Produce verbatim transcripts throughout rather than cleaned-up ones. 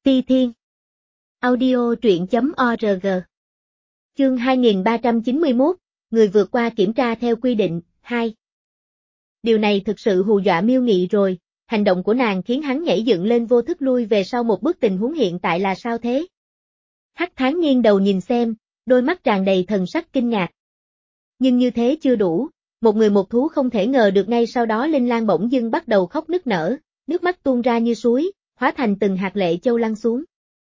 Ti Thiên. Audio truyện chấm org. Chương hai nghìn ba trăm chín mươi mốt, người vượt qua kiểm tra theo quy định, hai. Điều này thực sự hù dọa Miêu Nghị rồi, hành động của nàng khiến hắn nhảy dựng lên vô thức lui về sau một bước. Tình huống hiện tại là sao thế? Hắc Thán nghiêng đầu nhìn xem, đôi mắt tràn đầy thần sắc kinh ngạc. Nhưng như thế chưa đủ, một người một thú không thể ngờ được ngay sau đó Linh Lang bỗng dưng bắt đầu khóc nức nở, nước mắt tuôn ra như suối, hóa thành từng hạt lệ châu lăn xuống.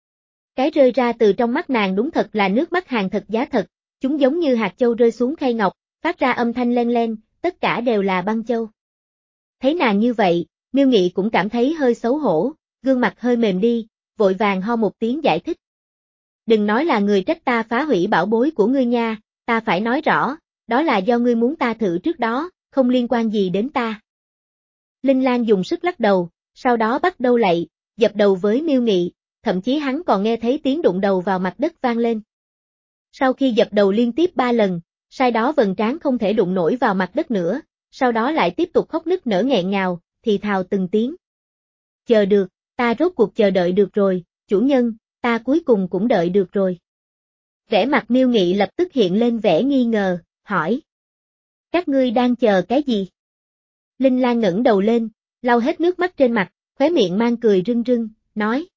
Cái rơi ra từ trong mắt nàng đúng thật là nước mắt hàng thật giá thật, chúng giống như hạt châu rơi xuống khay ngọc, phát ra âm thanh len len, tất cả đều là băng châu. Thấy nàng như vậy, Miêu Nghị cũng cảm thấy hơi xấu hổ, gương mặt hơi mềm đi, vội vàng ho một tiếng giải thích. Đừng nói là người trách ta phá hủy bảo bối của ngươi nha, ta phải nói rõ, đó là do ngươi muốn ta thử trước đó, không liên quan gì đến ta. Linh Lang dùng sức lắc đầu, sau đó bắt đầu lạy, dập đầu với Miêu Nghị, thậm chí hắn còn nghe thấy tiếng đụng đầu vào mặt đất vang lên. Sau khi dập đầu liên tiếp ba lần, sai đó vầng trán không thể đụng nổi vào mặt đất nữa, sau đó lại tiếp tục khóc nức nở nghẹn ngào, thì thào từng tiếng. Chờ được, ta rốt cuộc chờ đợi được rồi, chủ nhân, ta cuối cùng cũng đợi được rồi. Vẻ mặt Miêu Nghị lập tức hiện lên vẻ nghi ngờ, hỏi. Các ngươi đang chờ cái gì? Linh Lang ngẩng đầu lên, lau hết nước mắt trên mặt, khóe miệng mang cười rưng rưng, nói.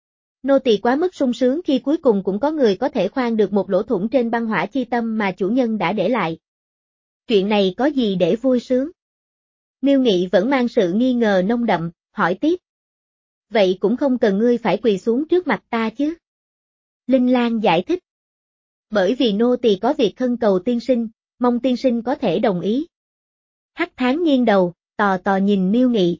Nô tỳ quá mức sung sướng khi cuối cùng cũng có người có thể khoan được một lỗ thủng trên băng hỏa chi tâm mà chủ nhân đã để lại. Chuyện này có gì để vui sướng? Miêu Nghị vẫn mang sự nghi ngờ nông đậm, hỏi tiếp. Vậy cũng không cần ngươi phải quỳ xuống trước mặt ta chứ? Linh Lang giải thích. Bởi vì nô tỳ có việc khẩn cầu tiên sinh, mong tiên sinh có thể đồng ý. Hắc Thán nghiêng đầu, tò tò nhìn Miêu Nghị.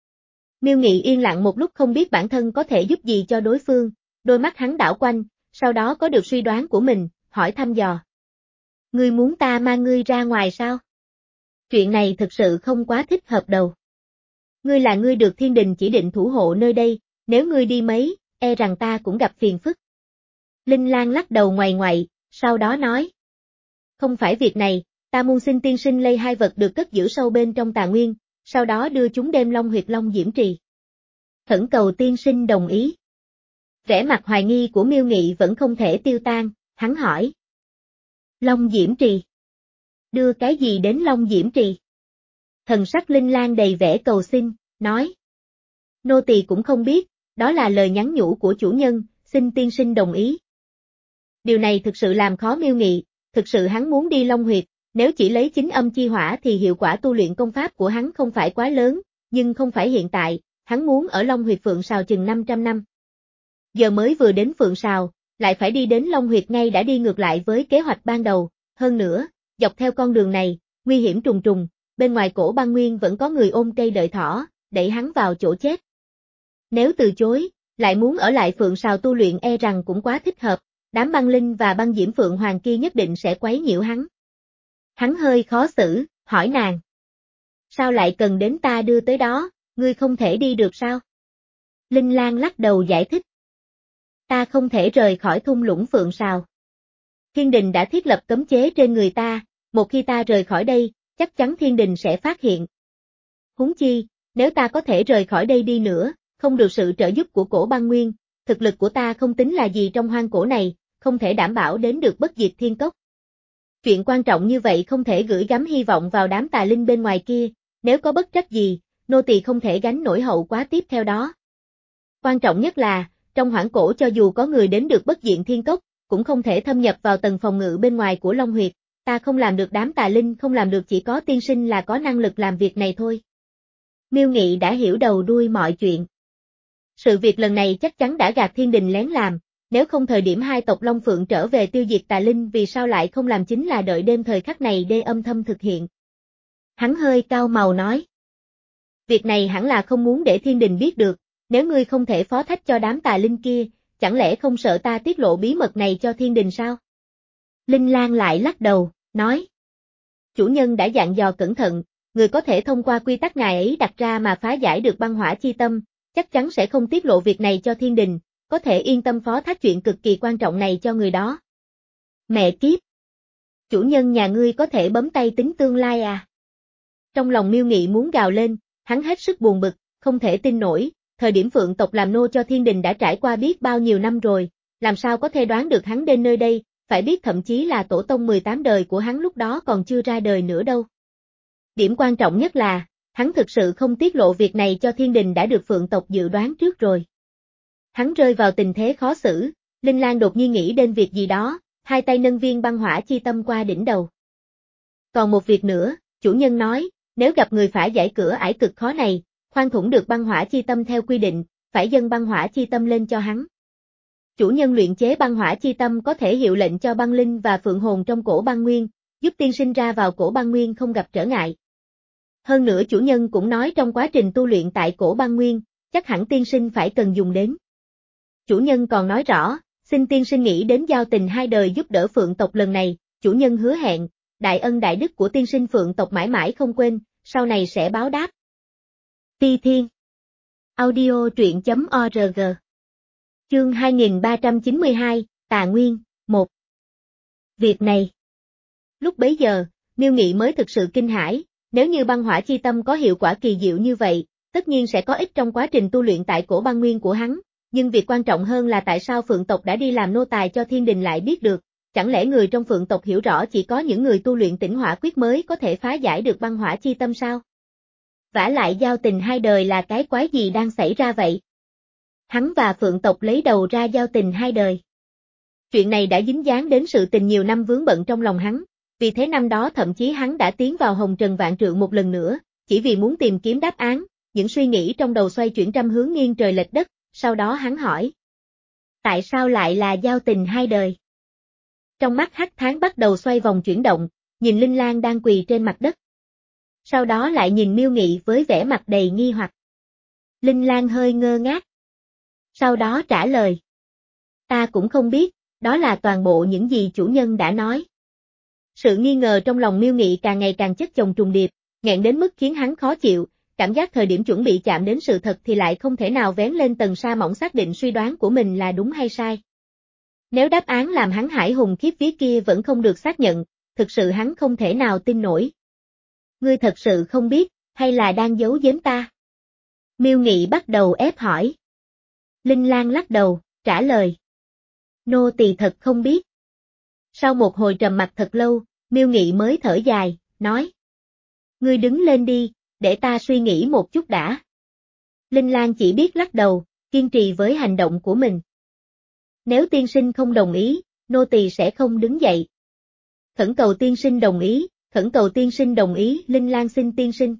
Miêu Nghị yên lặng một lúc không biết bản thân có thể giúp gì cho đối phương, đôi mắt hắn đảo quanh, sau đó có được suy đoán của mình, hỏi thăm dò. Ngươi muốn ta mang ngươi ra ngoài sao? Chuyện này thực sự không quá thích hợp đâu. Ngươi là ngươi được thiên đình chỉ định thủ hộ nơi đây, nếu ngươi đi mấy, e rằng ta cũng gặp phiền phức. Linh Lang lắc đầu ngoại ngoại, sau đó nói. Không phải việc này, ta muốn xin tiên sinh lây hai vật được cất giữ sâu bên trong tà nguyên, sau đó đưa chúng đem Long huyệt Long Diễm Trì. Khẩn cầu tiên sinh đồng ý. Vẻ mặt hoài nghi của Miêu Nghị vẫn không thể tiêu tan, hắn hỏi. Long Diễm Trì? Đưa cái gì đến Long Diễm Trì? Thần sắc Linh Lang đầy vẻ cầu xin, nói. Nô tỳ cũng không biết, đó là lời nhắn nhủ của chủ nhân, xin tiên sinh đồng ý. Điều này thực sự làm khó Miêu Nghị, thực sự hắn muốn đi Long huyệt. Nếu chỉ lấy chính âm chi hỏa thì hiệu quả tu luyện công pháp của hắn không phải quá lớn, nhưng không phải hiện tại, hắn muốn ở Long huyệt Phượng Sào chừng năm trăm năm. Giờ mới vừa đến Phượng Sào, lại phải đi đến Long huyệt ngay đã đi ngược lại với kế hoạch ban đầu, hơn nữa, dọc theo con đường này, nguy hiểm trùng trùng, bên ngoài cổ băng nguyên vẫn có người ôm cây đợi thỏ, đẩy hắn vào chỗ chết. Nếu từ chối, lại muốn ở lại Phượng Sào tu luyện e rằng cũng quá thích hợp, đám băng linh và băng diễm Phượng Hoàng kia nhất định sẽ quấy nhiễu hắn. Hắn hơi khó xử, hỏi nàng. Sao lại cần đến ta đưa tới đó, ngươi không thể đi được sao? Linh Lang lắc đầu giải thích. Ta không thể rời khỏi thung lũng Phượng Sào. Thiên đình đã thiết lập cấm chế trên người ta, một khi ta rời khỏi đây, chắc chắn thiên đình sẽ phát hiện. Huống chi, nếu ta có thể rời khỏi đây đi nữa, không được sự trợ giúp của cổ băng nguyên, thực lực của ta không tính là gì trong hoang cổ này, không thể đảm bảo đến được bất diệt thiên cốc. Chuyện quan trọng như vậy không thể gửi gắm hy vọng vào đám tà linh bên ngoài kia, nếu có bất trắc gì, nô tỳ không thể gánh nổi hậu quá tiếp theo đó. Quan trọng nhất là, trong hoang cổ cho dù có người đến được bất diệt thiên cốc, cũng không thể thâm nhập vào tầng phòng ngự bên ngoài của Long huyệt, ta không làm được đám tà linh không làm được chỉ có tiên sinh là có năng lực làm việc này thôi. Miêu Nghị đã hiểu đầu đuôi mọi chuyện. Sự việc lần này chắc chắn đã gạt thiên đình lén làm. Nếu không thời điểm hai tộc Long Phượng trở về tiêu diệt tà linh vì sao lại không làm chính là đợi đêm thời khắc này để âm thầm thực hiện. Hắn hơi cao màu nói. Việc này hẳn là không muốn để thiên đình biết được, nếu ngươi không thể phó thác cho đám tà linh kia, chẳng lẽ không sợ ta tiết lộ bí mật này cho thiên đình sao? Linh Lang lại lắc đầu, nói. Chủ nhân đã dặn dò cẩn thận, người có thể thông qua quy tắc ngài ấy đặt ra mà phá giải được băng hỏa chi tâm, chắc chắn sẽ không tiết lộ việc này cho thiên đình. Có thể yên tâm phó thác chuyện cực kỳ quan trọng này cho người đó. Mẹ kiếp! Chủ nhân nhà ngươi có thể bấm tay tính tương lai à? Trong lòng Miêu Nghị muốn gào lên, hắn hết sức buồn bực, không thể tin nổi, thời điểm Phượng tộc làm nô cho thiên đình đã trải qua biết bao nhiêu năm rồi, làm sao có thể đoán được hắn đến nơi đây, phải biết thậm chí là tổ tông mười tám đời của hắn lúc đó còn chưa ra đời nữa đâu. Điểm quan trọng nhất là, hắn thực sự không tiết lộ việc này cho thiên đình đã được Phượng tộc dự đoán trước rồi. Hắn rơi vào tình thế khó xử, Linh Lang đột nhiên nghĩ đến việc gì đó, hai tay nâng viên băng hỏa chi tâm qua đỉnh đầu. Còn một việc nữa, chủ nhân nói, nếu gặp người phải giải cửa ải cực khó này, khoan thủng được băng hỏa chi tâm theo quy định, phải dâng băng hỏa chi tâm lên cho hắn. Chủ nhân luyện chế băng hỏa chi tâm có thể hiệu lệnh cho băng linh và phượng hồn trong cổ băng nguyên, giúp tiên sinh ra vào cổ băng nguyên không gặp trở ngại. Hơn nữa chủ nhân cũng nói trong quá trình tu luyện tại cổ băng nguyên, chắc hẳn tiên sinh phải cần dùng đến. Chủ nhân còn nói rõ, xin tiên sinh nghĩ đến giao tình hai đời giúp đỡ Phượng tộc lần này, chủ nhân hứa hẹn, đại ân đại đức của tiên sinh Phượng tộc mãi mãi không quên, sau này sẽ báo đáp. Phi Thiên Audio truyện chấm org Chương hai nghìn ba trăm chín mươi hai, Tà Nguyên, một Việc này Lúc bấy giờ, Miêu Nghị mới thực sự kinh hãi, nếu như băng hỏa chi tâm có hiệu quả kỳ diệu như vậy, tất nhiên sẽ có ích trong quá trình tu luyện tại cổ băng nguyên của hắn, nhưng việc quan trọng hơn là tại sao Phượng tộc đã đi làm nô tài cho thiên đình lại biết được, chẳng lẽ người trong Phượng tộc hiểu rõ chỉ có những người tu luyện Tĩnh Hỏa Quyết mới có thể phá giải được băng hỏa chi tâm sao? Vả lại giao tình hai đời là cái quái gì đang xảy ra vậy? Hắn và Phượng tộc lấy đầu ra giao tình hai đời. Chuyện này đã dính dáng đến sự tình nhiều năm vướng bận trong lòng hắn, vì thế năm đó thậm chí hắn đã tiến vào hồng trần vạn trượng một lần nữa, chỉ vì muốn tìm kiếm đáp án, những suy nghĩ trong đầu xoay chuyển trăm hướng nghiêng trời lệch đất, sau đó hắn hỏi. Tại sao lại là giao tình hai đời? Trong mắt Hắc Tháng bắt đầu xoay vòng chuyển động, nhìn Linh Lang đang quỳ trên mặt đất. Sau đó lại nhìn Miêu Nghị với vẻ mặt đầy nghi hoặc. Linh Lang hơi ngơ ngác. Sau đó trả lời. Ta cũng không biết, đó là toàn bộ những gì chủ nhân đã nói. Sự nghi ngờ trong lòng Miêu Nghị càng ngày càng chất chồng trùng điệp, nghẹn đến mức khiến hắn khó chịu, cảm giác thời điểm chuẩn bị chạm đến sự thật thì lại không thể nào vén lên tầng sa mỏng xác định suy đoán của mình là đúng hay sai. Nếu đáp án làm hắn hải hùng khiếp vía kia vẫn không được xác nhận, thực sự hắn không thể nào tin nổi. Ngươi thật sự không biết, hay là đang giấu giếm ta? Miêu Nghị bắt đầu ép hỏi. Linh Lang lắc đầu, trả lời. Nô tỳ thật không biết. Sau một hồi trầm mặc thật lâu, Miêu Nghị mới thở dài, nói. Ngươi đứng lên đi, để ta suy nghĩ một chút đã. Linh Lang chỉ biết lắc đầu, kiên trì với hành động của mình. Nếu tiên sinh không đồng ý, nô tỳ sẽ không đứng dậy. Khẩn cầu tiên sinh đồng ý, khẩn cầu tiên sinh đồng ý, Linh Lang xin tiên sinh.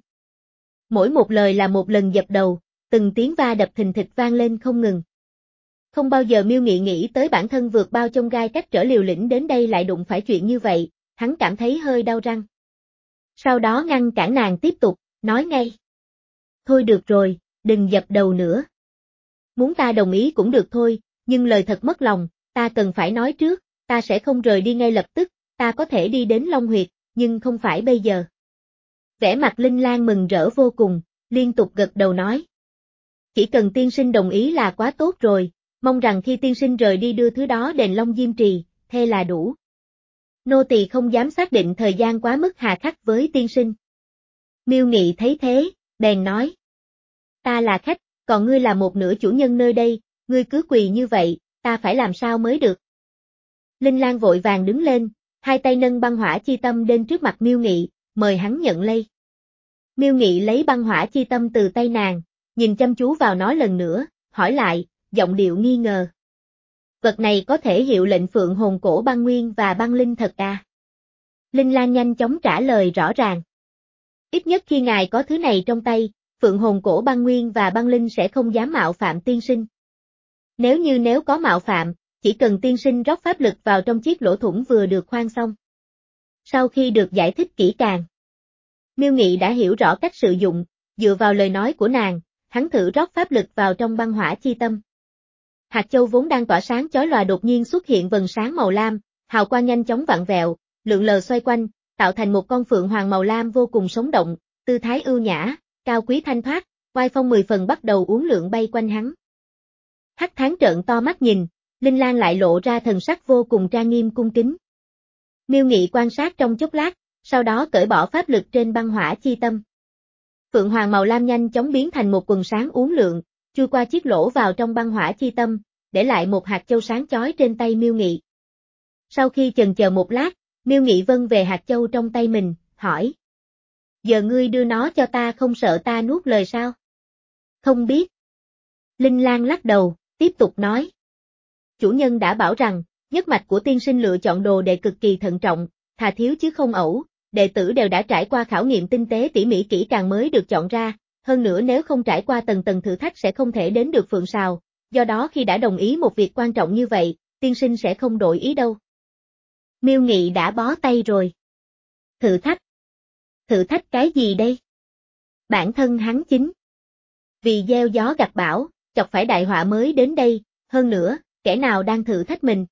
Mỗi một lời là một lần dập đầu, từng tiếng va đập thình thịch vang lên không ngừng. Không bao giờ Miêu Nghị nghĩ tới bản thân vượt bao chông gai cách trở liều lĩnh đến đây lại đụng phải chuyện như vậy, hắn cảm thấy hơi đau răng. Sau đó ngăn cản nàng tiếp tục, nói ngay. Thôi được rồi, đừng dập đầu nữa. Muốn ta đồng ý cũng được thôi, nhưng lời thật mất lòng, ta cần phải nói trước, ta sẽ không rời đi ngay lập tức, ta có thể đi đến Long Huyệt, nhưng không phải bây giờ. Vẻ mặt Linh Lang mừng rỡ vô cùng, liên tục gật đầu nói. Chỉ cần tiên sinh đồng ý là quá tốt rồi, mong rằng khi tiên sinh rời đi đưa thứ đó đền Long Diêm Trì, thế là đủ. Nô tỳ không dám xác định thời gian quá mức hà khắc với tiên sinh. Miêu Nghị thấy thế, bèn nói. Ta là khách, còn ngươi là một nửa chủ nhân nơi đây, ngươi cứ quỳ như vậy, ta phải làm sao mới được. Linh Lang vội vàng đứng lên, hai tay nâng băng hỏa chi tâm đến trước mặt Miêu Nghị, mời hắn nhận lấy. Miêu Nghị lấy băng hỏa chi tâm từ tay nàng, nhìn chăm chú vào nó lần nữa, hỏi lại, giọng điệu nghi ngờ. Vật này có thể hiệu lệnh phượng hồn cổ băng nguyên và băng linh thật à? Linh Lang nhanh chóng trả lời rõ ràng. Ít nhất khi ngài có thứ này trong tay, phượng hồn cổ băng nguyên và băng linh sẽ không dám mạo phạm tiên sinh. Nếu như nếu có mạo phạm, chỉ cần tiên sinh rót pháp lực vào trong chiếc lỗ thủng vừa được khoan xong. Sau khi được giải thích kỹ càng, Miêu Nghị đã hiểu rõ cách sử dụng, dựa vào lời nói của nàng, hắn thử rót pháp lực vào trong băng hỏa chi tâm. Hạt châu vốn đang tỏa sáng chói lòa đột nhiên xuất hiện vầng sáng màu lam, hào quang nhanh chóng vặn vẹo, lượn lờ xoay quanh, tạo thành một con phượng hoàng màu lam vô cùng sống động, tư thái ưu nhã, cao quý thanh thoát, oai phong mười phần bắt đầu uốn lượn bay quanh hắn. Hắc Tháng trợn to mắt nhìn, Linh Lang lại lộ ra thần sắc vô cùng trang nghiêm cung kính. Miêu Nghị quan sát trong chốc lát, sau đó cởi bỏ pháp lực trên băng hỏa chi tâm. Phượng hoàng màu lam nhanh chóng biến thành một quần sáng uốn lượn, chui qua chiếc lỗ vào trong băng hỏa chi tâm, để lại một hạt châu sáng chói trên tay Miêu Nghị. Sau khi chần chờ một lát, Miêu Nghị vâng về hạt châu trong tay mình, hỏi. Giờ ngươi đưa nó cho ta không sợ ta nuốt lời sao? Không biết. Linh Lang lắc đầu, tiếp tục nói. Chủ nhân đã bảo rằng, nhất mạch của tiên sinh lựa chọn đồ đệ cực kỳ thận trọng, thà thiếu chứ không ẩu, đệ tử đều đã trải qua khảo nghiệm tinh tế tỉ mỉ kỹ càng mới được chọn ra, hơn nữa nếu không trải qua tầng tầng thử thách sẽ không thể đến được Phượng Sào, do đó khi đã đồng ý một việc quan trọng như vậy, tiên sinh sẽ không đổi ý đâu. Miêu Nghị đã bó tay rồi. Thử thách? Thử thách cái gì đây? Bản thân hắn chính. Vì gieo gió gặt bão, chọc phải đại họa mới đến đây, hơn nữa, kẻ nào đang thử thách mình?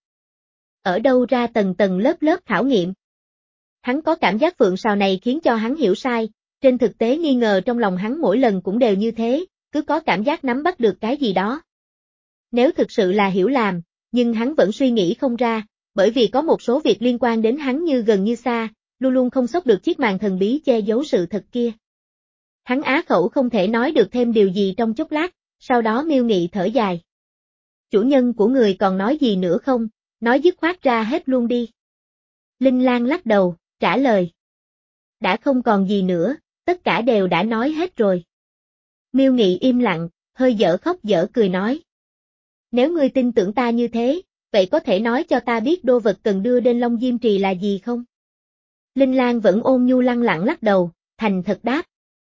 Ở đâu ra tầng tầng lớp lớp khảo nghiệm? Hắn có cảm giác Phượng Sào này khiến cho hắn hiểu sai, trên thực tế nghi ngờ trong lòng hắn mỗi lần cũng đều như thế, cứ có cảm giác nắm bắt được cái gì đó. Nếu thực sự là hiểu lầm, nhưng hắn vẫn suy nghĩ không ra, bởi vì có một số việc liên quan đến hắn như gần như xa, luôn luôn không xốc được chiếc màn thần bí che giấu sự thật kia. Hắn á khẩu không thể nói được thêm điều gì trong chốc lát, sau đó Miêu Nghị thở dài. Chủ nhân của người còn nói gì nữa không, nói dứt khoát ra hết luôn đi. Linh Lang lắc đầu, trả lời. Đã không còn gì nữa, tất cả đều đã nói hết rồi. Miêu Nghị im lặng, hơi dở khóc dở cười nói. Nếu ngươi tin tưởng ta như thế, vậy có thể nói cho ta biết đô vật cần đưa đến Long Diêm Trì là gì không? Linh Lang vẫn ôn nhu lăng lặng lắc đầu, thành thật đáp.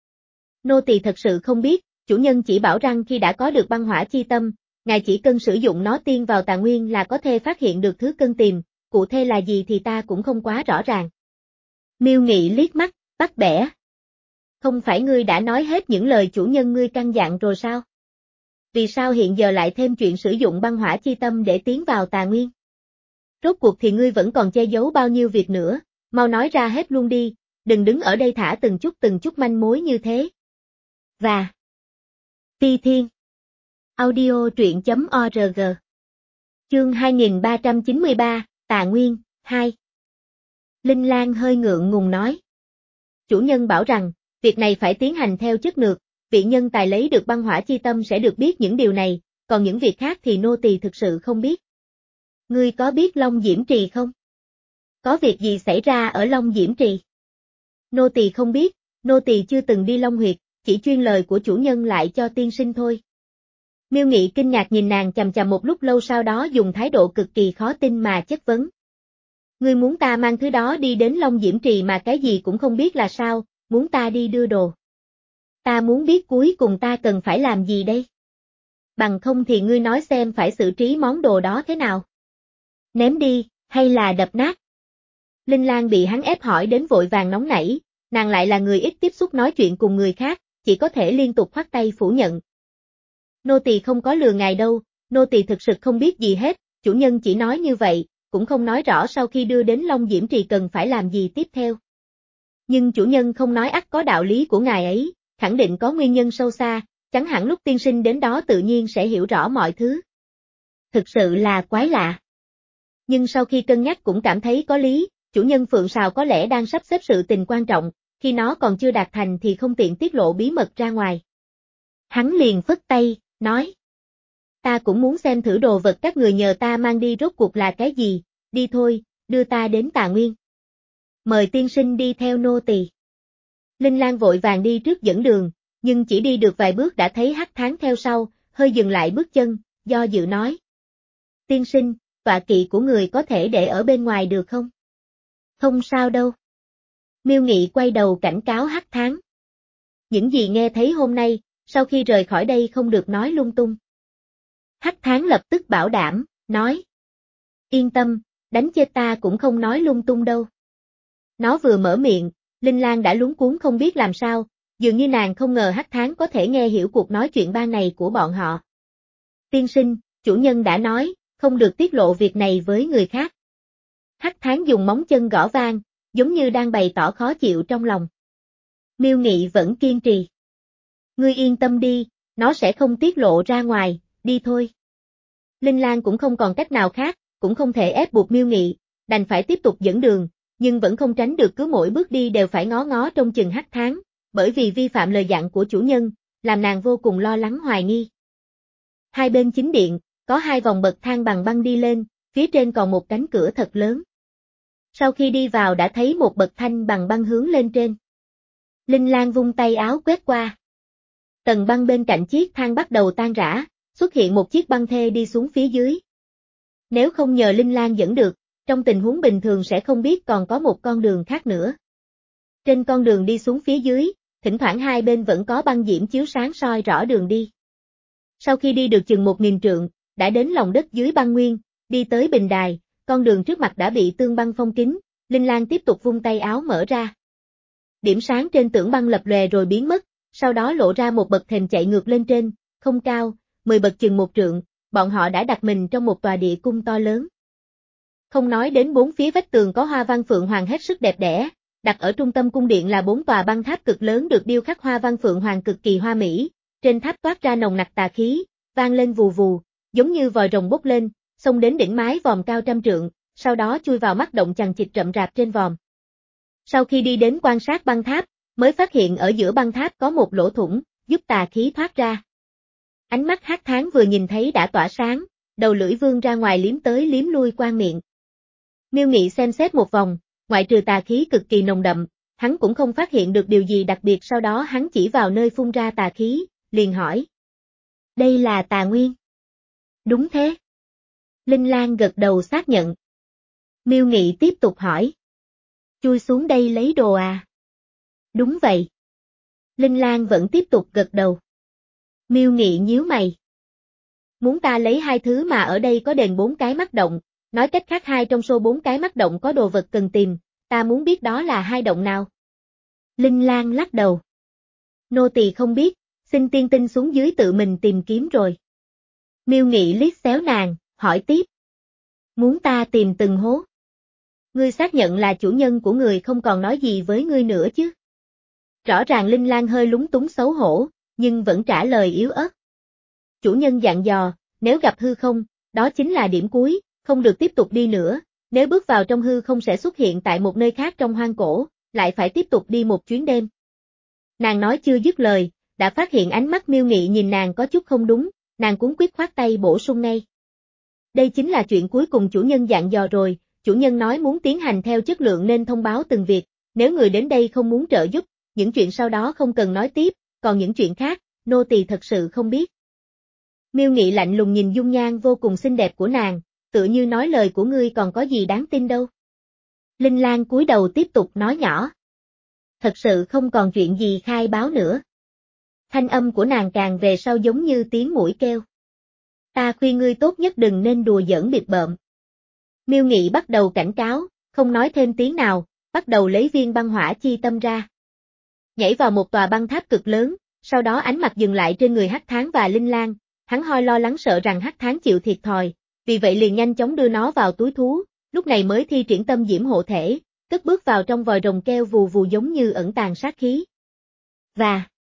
Nô tỳ thật sự không biết, chủ nhân chỉ bảo rằng khi đã có được băng hỏa chi tâm, ngài chỉ cần sử dụng nó tiên vào tà nguyên là có thể phát hiện được thứ cần tìm, cụ thể là gì thì ta cũng không quá rõ ràng. Miêu Nghị liếc mắt, bắt bẻ. Không phải ngươi đã nói hết những lời chủ nhân ngươi căn dặn rồi sao? Vì sao hiện giờ lại thêm chuyện sử dụng băng hỏa chi tâm để tiến vào tà nguyên? Rốt cuộc thì ngươi vẫn còn che giấu bao nhiêu việc nữa, mau nói ra hết luôn đi, đừng đứng ở đây thả từng chút từng chút manh mối như thế. Và Phi Thiên Audio truyện chấm org Chương hai nghìn ba trăm chín mươi ba, Tà Nguyên, hai. Linh Lang hơi ngượng ngùng nói. Chủ nhân bảo rằng, việc này phải tiến hành theo chất lược, vị nhân tài lấy được băng hỏa chi tâm sẽ được biết những điều này, còn những việc khác thì nô tỳ thực sự không biết. Ngươi có biết Long Diễm Trì không? Có việc gì xảy ra ở Long Diễm Trì? Nô tỳ không biết, nô tỳ chưa từng đi Long Huyệt, chỉ chuyên lời của chủ nhân lại cho tiên sinh thôi. Miêu Nghị kinh ngạc nhìn nàng chằm chằm một lúc lâu, sau đó dùng thái độ cực kỳ khó tin mà chất vấn. Ngươi muốn ta mang thứ đó đi đến Long Diễm Trì mà cái gì cũng không biết là sao, muốn ta đi đưa đồ. Ta muốn biết cuối cùng ta cần phải làm gì đây? Bằng không thì ngươi nói xem phải xử trí món đồ đó thế nào? Ném đi, hay là đập nát? Linh Lang bị hắn ép hỏi đến vội vàng nóng nảy, nàng lại là người ít tiếp xúc nói chuyện cùng người khác, chỉ có thể liên tục khoát tay phủ nhận. Nô tỳ không có lừa ngài đâu, nô tỳ thực sự không biết gì hết, chủ nhân chỉ nói như vậy, cũng không nói rõ sau khi đưa đến Long Diễm Trì cần phải làm gì tiếp theo. Nhưng chủ nhân không nói ắt có đạo lý của ngài ấy, khẳng định có nguyên nhân sâu xa, chẳng hẳn lúc tiên sinh đến đó tự nhiên sẽ hiểu rõ mọi thứ. Thực sự là quái lạ. Nhưng sau khi cân nhắc cũng cảm thấy có lý, chủ nhân Phượng Sào có lẽ đang sắp xếp sự tình quan trọng, khi nó còn chưa đạt thành thì không tiện tiết lộ bí mật ra ngoài. Hắn liền phất tay, nói. Ta cũng muốn xem thử đồ vật các người nhờ ta mang đi rốt cuộc là cái gì, đi thôi, đưa ta đến Tà Nguyên. Mời tiên sinh đi theo nô tỳ. Linh Lang vội vàng đi trước dẫn đường, nhưng chỉ đi được vài bước đã thấy Hắc Thán theo sau, hơi dừng lại bước chân, do dự nói. Tiên sinh, tọa kỵ của người có thể để ở bên ngoài được không? Không sao đâu. Miêu Nghị quay đầu cảnh cáo Hắc Thán. Những gì nghe thấy hôm nay, sau khi rời khỏi đây không được nói lung tung. Hắc Thán lập tức bảo đảm, nói. Yên tâm, đánh chết ta cũng không nói lung tung đâu. Nó vừa mở miệng, Linh Lang đã luống cuống không biết làm sao, dường như nàng không ngờ Hắc Thán có thể nghe hiểu cuộc nói chuyện ban này của bọn họ. Tiên sinh, chủ nhân đã nói, không được tiết lộ việc này với người khác. Hắc Thán dùng móng chân gõ vang, giống như đang bày tỏ khó chịu trong lòng. Miêu Nghị vẫn kiên trì. Ngươi yên tâm đi, nó sẽ không tiết lộ ra ngoài, đi thôi. Linh Lang cũng không còn cách nào khác, cũng không thể ép buộc Miêu Nghị, đành phải tiếp tục dẫn đường, nhưng vẫn không tránh được cứ mỗi bước đi đều phải ngó ngó trông chừng Hắc Thán, bởi vì vi phạm lời dặn của chủ nhân, làm nàng vô cùng lo lắng hoài nghi. Hai bên chính điện, có hai vòng bậc thang bằng băng đi lên, phía trên còn một cánh cửa thật lớn. Sau khi đi vào đã thấy một bậc thanh bằng băng hướng lên trên. Linh Lang vung tay áo quét qua. Tầng băng bên cạnh chiếc thang bắt đầu tan rã, xuất hiện một chiếc băng thê đi xuống phía dưới. Nếu không nhờ Linh Lang dẫn được, trong tình huống bình thường sẽ không biết còn có một con đường khác nữa. Trên con đường đi xuống phía dưới, thỉnh thoảng hai bên vẫn có băng diễm chiếu sáng soi rõ đường đi. Sau khi đi được chừng một nghìn trượng, đã đến lòng đất dưới băng nguyên, đi tới bình đài, con đường trước mặt đã bị tương băng phong kín, Linh Lang tiếp tục vung tay áo mở ra. Điểm sáng trên tường băng lập lòe rồi biến mất, sau đó lộ ra một bậc thềm chạy ngược lên trên, không cao, mười bậc chừng một trượng, bọn họ đã đặt mình trong một tòa địa cung to lớn. Không nói đến bốn phía vách tường có hoa văn phượng hoàng hết sức đẹp đẽ, đặt ở trung tâm cung điện là bốn tòa băng tháp cực lớn được điêu khắc hoa văn phượng hoàng cực kỳ hoa mỹ, trên tháp toát ra nồng nặc tà khí, vang lên vù vù, giống như vòi rồng bốc lên, xông đến đỉnh mái vòm cao trăm trượng, sau đó chui vào mắt động chằng chịt rậm rạp trên vòm. Sau khi đi đến quan sát băng tháp, mới phát hiện ở giữa băng tháp có một lỗ thủng, giúp tà khí thoát ra. Ánh mắt Hắc Tháng vừa nhìn thấy đã tỏa sáng, đầu lưỡi vươn ra ngoài liếm tới liếm lui qua miệng. Miêu Nghị xem xét một vòng, ngoại trừ tà khí cực kỳ nồng đậm, hắn cũng không phát hiện được điều gì đặc biệt, sau đó hắn chỉ vào nơi phun ra tà khí, liền hỏi. Đây là tà nguyên. Đúng thế. Linh Lang gật đầu xác nhận. Miêu Nghị tiếp tục hỏi. Chui xuống đây lấy đồ à? Đúng vậy. Linh Lang vẫn tiếp tục gật đầu. Miêu Nghị nhíu mày. Muốn ta lấy hai thứ mà ở đây có đền bốn cái mắt động, nói cách khác hai trong số bốn cái mắt động có đồ vật cần tìm, ta muốn biết đó là hai động nào. Linh Lang lắc đầu. Nô tỳ không biết, xin tiên tinh xuống dưới tự mình tìm kiếm rồi. Miêu Nghị liếc xéo nàng, hỏi tiếp. Muốn ta tìm từng hố? Ngươi xác nhận là chủ nhân của người không còn nói gì với ngươi nữa chứ? Rõ ràng Linh Lang hơi lúng túng xấu hổ, nhưng vẫn trả lời yếu ớt. Chủ nhân dặn dò, nếu gặp hư không, đó chính là điểm cuối, không được tiếp tục đi nữa, nếu bước vào trong hư không sẽ xuất hiện tại một nơi khác trong hoang cổ, lại phải tiếp tục đi một chuyến đêm. Nàng nói chưa dứt lời, đã phát hiện ánh mắt Miêu Nghị nhìn nàng có chút không đúng, nàng cuống quýt khoát tay bổ sung ngay. Đây chính là chuyện cuối cùng chủ nhân dặn dò rồi, chủ nhân nói muốn tiến hành theo chất lượng nên thông báo từng việc, nếu người đến đây không muốn trợ giúp, những chuyện sau đó không cần nói tiếp, còn những chuyện khác, nô tỳ thật sự không biết. Miêu Nghị lạnh lùng nhìn dung nhan vô cùng xinh đẹp của nàng, tựa như nói lời của ngươi còn có gì đáng tin đâu. Linh Lang cúi đầu tiếp tục nói nhỏ. Thật sự không còn chuyện gì khai báo nữa. Thanh âm của nàng càng về sau giống như tiếng muỗi kêu. Ta khuyên ngươi tốt nhất đừng nên đùa giỡn bịp bợm. Miêu Nghị bắt đầu cảnh cáo, không nói thêm tiếng nào, bắt đầu lấy viên băng hỏa chi tâm ra. Nhảy vào một tòa băng tháp cực lớn, sau đó ánh mặt dừng lại trên người Hắc Tháng và Linh Lang, hắn hoi lo lắng sợ rằng Hắc Tháng chịu thiệt thòi, vì vậy liền nhanh chóng đưa nó vào túi thú, lúc này mới thi triển tâm diễm hộ thể, cất bước vào trong vòi rồng keo vù vù giống như ẩn tàng sát khí. Và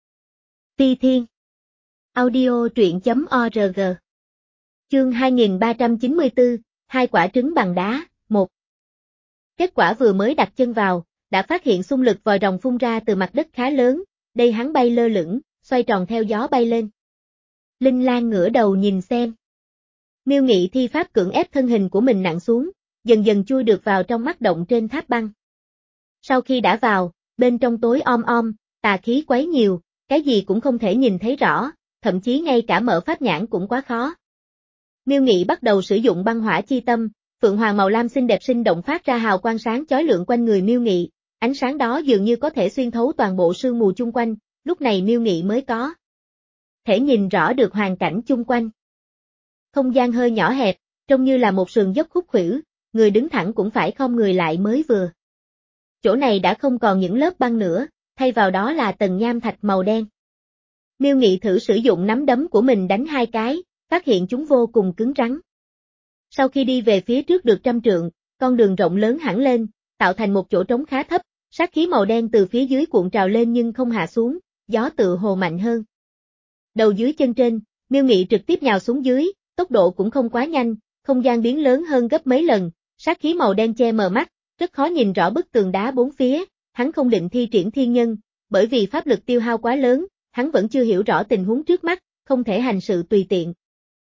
Phi Thiên Audio truyện chấm org Chương hai nghìn ba trăm chín mươi tư, hai quả trứng bằng đá, một. Kết quả vừa mới đặt chân vào, đã phát hiện xung lực vòi rồng phun ra từ mặt đất khá lớn, đây hắn bay lơ lửng, xoay tròn theo gió bay lên. Linh Lang ngửa đầu nhìn xem. Miêu Nghị thi pháp cưỡng ép thân hình của mình nặng xuống, dần dần chui được vào trong mắt động trên tháp băng. Sau khi đã vào, bên trong tối om om, tà khí quấy nhiều, cái gì cũng không thể nhìn thấy rõ, thậm chí ngay cả mở pháp nhãn cũng quá khó. Miêu Nghị bắt đầu sử dụng băng hỏa chi tâm, phượng hoàng màu lam xinh đẹp sinh động phát ra hào quang sáng chói lượn quanh người Miêu Nghị, ánh sáng đó dường như có thể xuyên thấu toàn bộ sương mù chung quanh, lúc này Miêu Nghị mới có thể nhìn rõ được hoàn cảnh chung quanh. Không gian hơi nhỏ hẹp, trông như là một sườn dốc khúc khuỷu, người đứng thẳng cũng phải khom người lại mới vừa. Chỗ này đã không còn những lớp băng nữa, thay vào đó là tầng nham thạch màu đen. Miêu Nghị thử sử dụng nắm đấm của mình đánh hai cái, phát hiện chúng vô cùng cứng rắn. Sau khi đi về phía trước được trăm trượng, con đường rộng lớn hẳn lên, tạo thành một chỗ trống khá thấp, sát khí màu đen từ phía dưới cuộn trào lên nhưng không hạ xuống, gió tự hồ mạnh hơn. Đầu dưới chân trên, Miêu Nghị trực tiếp nhào xuống dưới, tốc độ cũng không quá nhanh, không gian biến lớn hơn gấp mấy lần, sát khí màu đen che mờ mắt, rất khó nhìn rõ bức tường đá bốn phía, hắn không định thi triển thiên nhân, bởi vì pháp lực tiêu hao quá lớn, hắn vẫn chưa hiểu rõ tình huống trước mắt, không thể hành sự tùy tiện.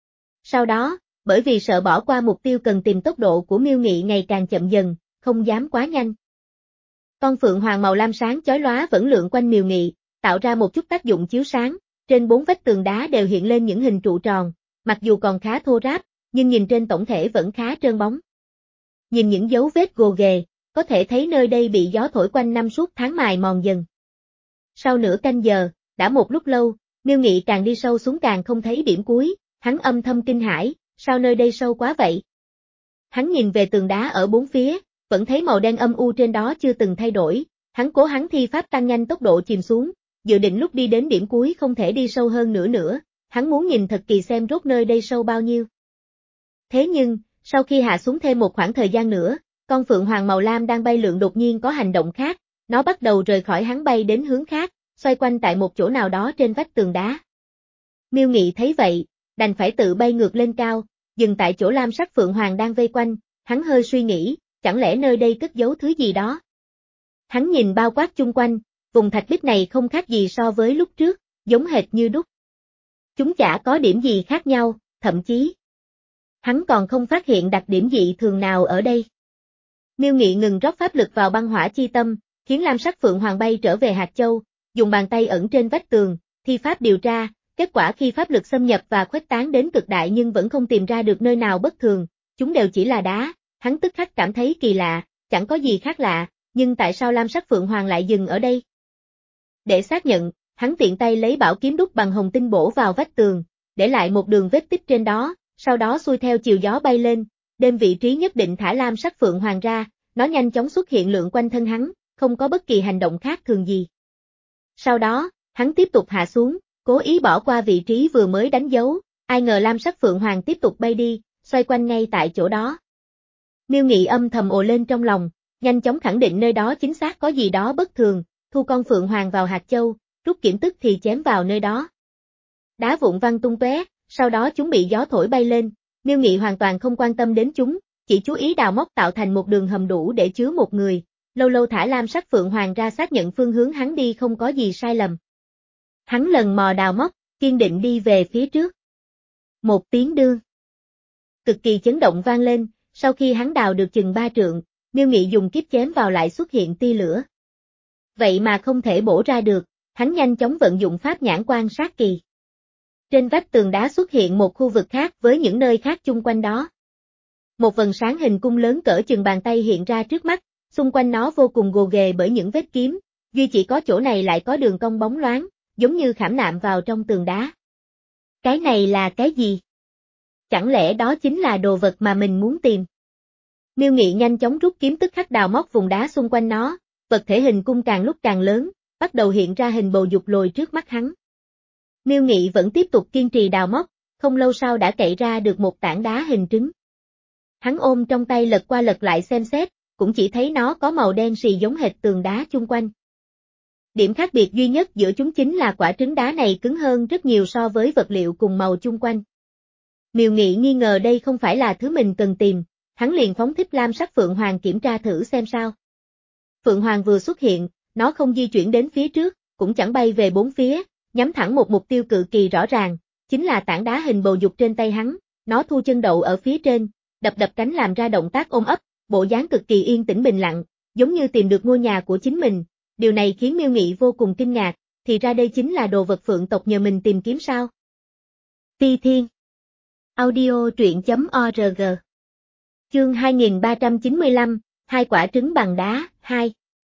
Sau đó, bởi vì sợ bỏ qua mục tiêu cần tìm tốc độ của Miêu Nghị ngày càng chậm dần, không dám quá nhanh. Con phượng hoàng màu lam sáng chói lóa vẫn lượn quanh Miêu Nghị, tạo ra một chút tác dụng chiếu sáng, trên bốn vách tường đá đều hiện lên những hình trụ tròn, mặc dù còn khá thô ráp, nhưng nhìn trên tổng thể vẫn khá trơn bóng. Nhìn những dấu vết gồ ghề, có thể thấy nơi đây bị gió thổi quanh năm suốt tháng mài mòn dần. Sau nửa canh giờ, đã một lúc lâu, Miêu Nghị càng đi sâu xuống càng không thấy điểm cuối, hắn âm thầm kinh hãi, sao nơi đây sâu quá vậy? Hắn nhìn về tường đá ở bốn phía, vẫn thấy màu đen âm u trên đó chưa từng thay đổi, hắn cố hắn thi pháp tăng nhanh tốc độ chìm xuống, dự định lúc đi đến điểm cuối không thể đi sâu hơn nữa nữa, hắn muốn nhìn thật kỳ xem rốt nơi đây sâu bao nhiêu. Thế nhưng, sau khi hạ xuống thêm một khoảng thời gian nữa, con phượng hoàng màu lam đang bay lượn đột nhiên có hành động khác, nó bắt đầu rời khỏi hắn bay đến hướng khác, xoay quanh tại một chỗ nào đó trên vách tường đá. Miêu Nghị thấy vậy, đành phải tự bay ngược lên cao, dừng tại chỗ lam sắc phượng hoàng đang vây quanh, hắn hơi suy nghĩ, chẳng lẽ nơi đây cất giấu thứ gì đó. Hắn nhìn bao quát chung quanh, vùng thạch bích này không khác gì so với lúc trước, giống hệt như đúc. Chúng chả có điểm gì khác nhau, thậm chí hắn còn không phát hiện đặc điểm dị thường nào ở đây. Miêu Nghị ngừng rót pháp lực vào băng hỏa chi tâm, khiến lam sắc phượng hoàng bay trở về hạt châu, dùng bàn tay ẩn trên vách tường, thi pháp điều tra, kết quả khi pháp lực xâm nhập và khuếch tán đến cực đại nhưng vẫn không tìm ra được nơi nào bất thường, chúng đều chỉ là đá, hắn tức khắc cảm thấy kỳ lạ, chẳng có gì khác lạ, nhưng tại sao lam sắc phượng hoàng lại dừng ở đây? Để xác nhận, hắn tiện tay lấy bảo kiếm đúc bằng hồng tinh bổ vào vách tường, để lại một đường vết tích trên đó, sau đó xuôi theo chiều gió bay lên, đem vị trí nhất định thả lam sắc phượng hoàng ra, nó nhanh chóng xuất hiện lượn quanh thân hắn, không có bất kỳ hành động khác thường gì. Sau đó, hắn tiếp tục hạ xuống, cố ý bỏ qua vị trí vừa mới đánh dấu, ai ngờ lam sắc phượng hoàng tiếp tục bay đi, xoay quanh ngay tại chỗ đó. Miêu Nghị âm thầm ồ lên trong lòng, nhanh chóng khẳng định nơi đó chính xác có gì đó bất thường, thu con phượng hoàng vào hạt châu, rút kiểm tức thì chém vào nơi đó. Đá vụn văng tung tóe, sau đó chúng bị gió thổi bay lên, Miêu Nghị hoàn toàn không quan tâm đến chúng, chỉ chú ý đào móc tạo thành một đường hầm đủ để chứa một người, lâu lâu thả lam sắc phượng hoàng ra xác nhận phương hướng hắn đi không có gì sai lầm. Hắn lần mò đào móc, kiên định đi về phía trước. Một tiếng đương cực kỳ chấn động vang lên, sau khi hắn đào được chừng ba trượng, Miêu Nghị dùng kiếp chém vào lại xuất hiện tia lửa. Vậy mà không thể bổ ra được, hắn nhanh chóng vận dụng pháp nhãn quan sát kỳ. Trên vách tường đá xuất hiện một khu vực khác với những nơi khác chung quanh đó. Một vầng sáng hình cung lớn cỡ chừng bàn tay hiện ra trước mắt, xung quanh nó vô cùng gồ ghề bởi những vết kiếm, duy chỉ có chỗ này lại có đường cong bóng loáng, giống như khảm nạm vào trong tường đá. Cái này là cái gì? Chẳng lẽ đó chính là đồ vật mà mình muốn tìm? Miêu Nghị nhanh chóng rút kiếm tức khắc đào móc vùng đá xung quanh nó, vật thể hình cung càng lúc càng lớn, bắt đầu hiện ra hình bầu dục lồi trước mắt hắn. Miêu Nghị vẫn tiếp tục kiên trì đào móc, không lâu sau đã cậy ra được một tảng đá hình trứng. Hắn ôm trong tay lật qua lật lại xem xét, cũng chỉ thấy nó có màu đen xì giống hệt tường đá chung quanh. Điểm khác biệt duy nhất giữa chúng chính là quả trứng đá này cứng hơn rất nhiều so với vật liệu cùng màu chung quanh. Miêu Nghị nghi ngờ đây không phải là thứ mình cần tìm, hắn liền phóng thích lam sắc phượng hoàng kiểm tra thử xem sao. Phượng hoàng vừa xuất hiện, nó không di chuyển đến phía trước, cũng chẳng bay về bốn phía, nhắm thẳng một mục tiêu cực kỳ rõ ràng, chính là tảng đá hình bầu dục trên tay hắn, nó thu chân đậu ở phía trên, đập đập cánh làm ra động tác ôm ấp, bộ dáng cực kỳ yên tĩnh bình lặng, giống như tìm được ngôi nhà của chính mình. Điều này khiến Miêu Nghị vô cùng kinh ngạc, thì ra đây chính là đồ vật phượng tộc nhờ mình tìm kiếm sao? Phi Thiên Audio truyện chấm org Chương hai nghìn ba trăm chín mươi lăm, hai quả trứng bằng đá, hai.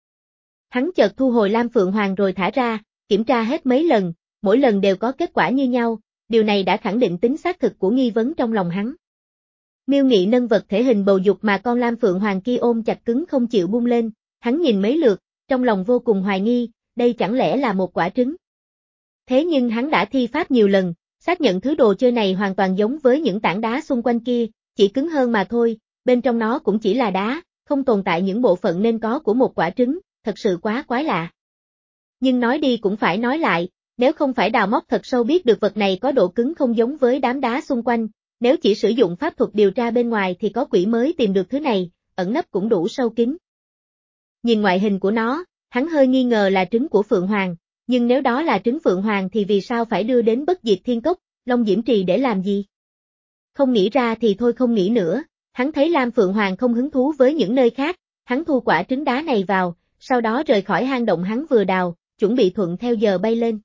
Hắn chợt thu hồi lam phượng hoàng rồi thả ra, kiểm tra hết mấy lần, mỗi lần đều có kết quả như nhau, điều này đã khẳng định tính xác thực của nghi vấn trong lòng hắn. Miêu Nghị nâng vật thể hình bầu dục mà con lam phượng hoàng kia ôm chặt cứng không chịu buông lên, hắn nhìn mấy lượt, trong lòng vô cùng hoài nghi, đây chẳng lẽ là một quả trứng. Thế nhưng hắn đã thi pháp nhiều lần, xác nhận thứ đồ chơi này hoàn toàn giống với những tảng đá xung quanh kia, chỉ cứng hơn mà thôi, bên trong nó cũng chỉ là đá, không tồn tại những bộ phận nên có của một quả trứng, thật sự quá quái lạ. Nhưng nói đi cũng phải nói lại, nếu không phải đào móc thật sâu biết được vật này có độ cứng không giống với đám đá xung quanh, nếu chỉ sử dụng pháp thuật điều tra bên ngoài thì có quỷ mới tìm được thứ này, ẩn nấp cũng đủ sâu kín. Nhìn ngoại hình của nó, hắn hơi nghi ngờ là trứng của Phượng Hoàng, nhưng nếu đó là trứng Phượng Hoàng thì vì sao phải đưa đến Bất Diệt Thiên Cốc, Long Diễm Trì để làm gì? Không nghĩ ra thì thôi không nghĩ nữa, hắn thấy Lam Phượng Hoàng không hứng thú với những nơi khác, hắn thu quả trứng đá này vào, sau đó rời khỏi hang động hắn vừa đào, chuẩn bị thuận theo giờ bay lên.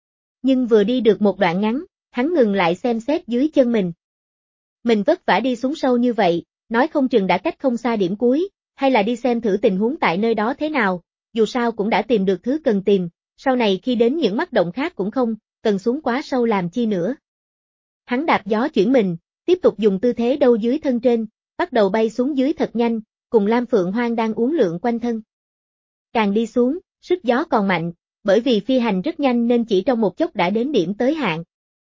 Nhưng vừa đi được một đoạn ngắn, hắn ngừng lại xem xét dưới chân mình. Mình vất vả đi xuống sâu như vậy, nói không chừng đã cách không xa điểm cuối, hay là đi xem thử tình huống tại nơi đó thế nào, dù sao cũng đã tìm được thứ cần tìm, sau này khi đến những mắt động khác cũng không cần xuống quá sâu làm chi nữa. Hắn đạp gió chuyển mình, tiếp tục dùng tư thế đâu dưới thân trên, bắt đầu bay xuống dưới thật nhanh, cùng Lam Phượng Hoàng đang uốn lượn quanh thân. Càng đi xuống, sức gió còn mạnh, bởi vì phi hành rất nhanh nên chỉ trong một chốc đã đến điểm tới hạn.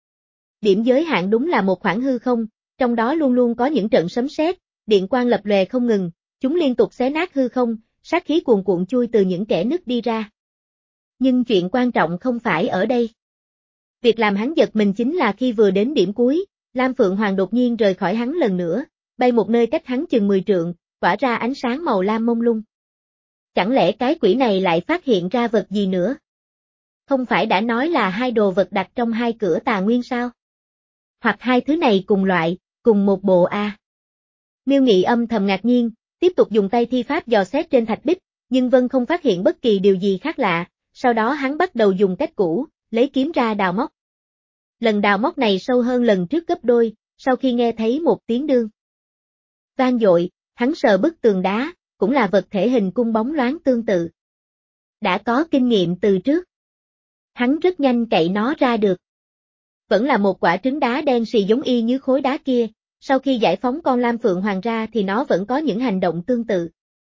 Điểm giới hạn đúng là một khoảng hư không, trong đó luôn luôn có những trận sấm sét, điện quang lập lòe không ngừng, chúng liên tục xé nát hư không, sát khí cuồn cuộn chui từ những kẽ nứt đi ra. Nhưng chuyện quan trọng không phải ở đây. Việc làm hắn giật mình chính là khi vừa đến điểm cuối, Lam Phượng Hoàng đột nhiên rời khỏi hắn lần nữa, bay một nơi cách hắn chừng mười trượng, tỏa ra ánh sáng màu lam mông lung. Chẳng lẽ cái quỷ này lại phát hiện ra vật gì nữa? Không phải đã nói là hai đồ vật đặt trong hai cửa tà nguyên sao? Hoặc hai thứ này cùng loại, cùng một bộ a. À? Miêu Nghị âm thầm ngạc nhiên, tiếp tục dùng tay thi pháp dò xét trên thạch bích, nhưng Vân không phát hiện bất kỳ điều gì khác lạ, sau đó hắn bắt đầu dùng cách cũ, lấy kiếm ra đào móc. Lần đào móc này sâu hơn lần trước gấp đôi, sau khi nghe thấy một tiếng đương vang dội, hắn sờ bức tường đá, cũng là vật thể hình cung bóng loáng tương tự. Đã có kinh nghiệm từ trước. Hắn rất nhanh cậy nó ra được. Vẫn là một quả trứng đá đen xì giống y như khối đá kia, sau khi giải phóng con Lam Phượng Hoàng ra thì nó vẫn có những hành động tương tự.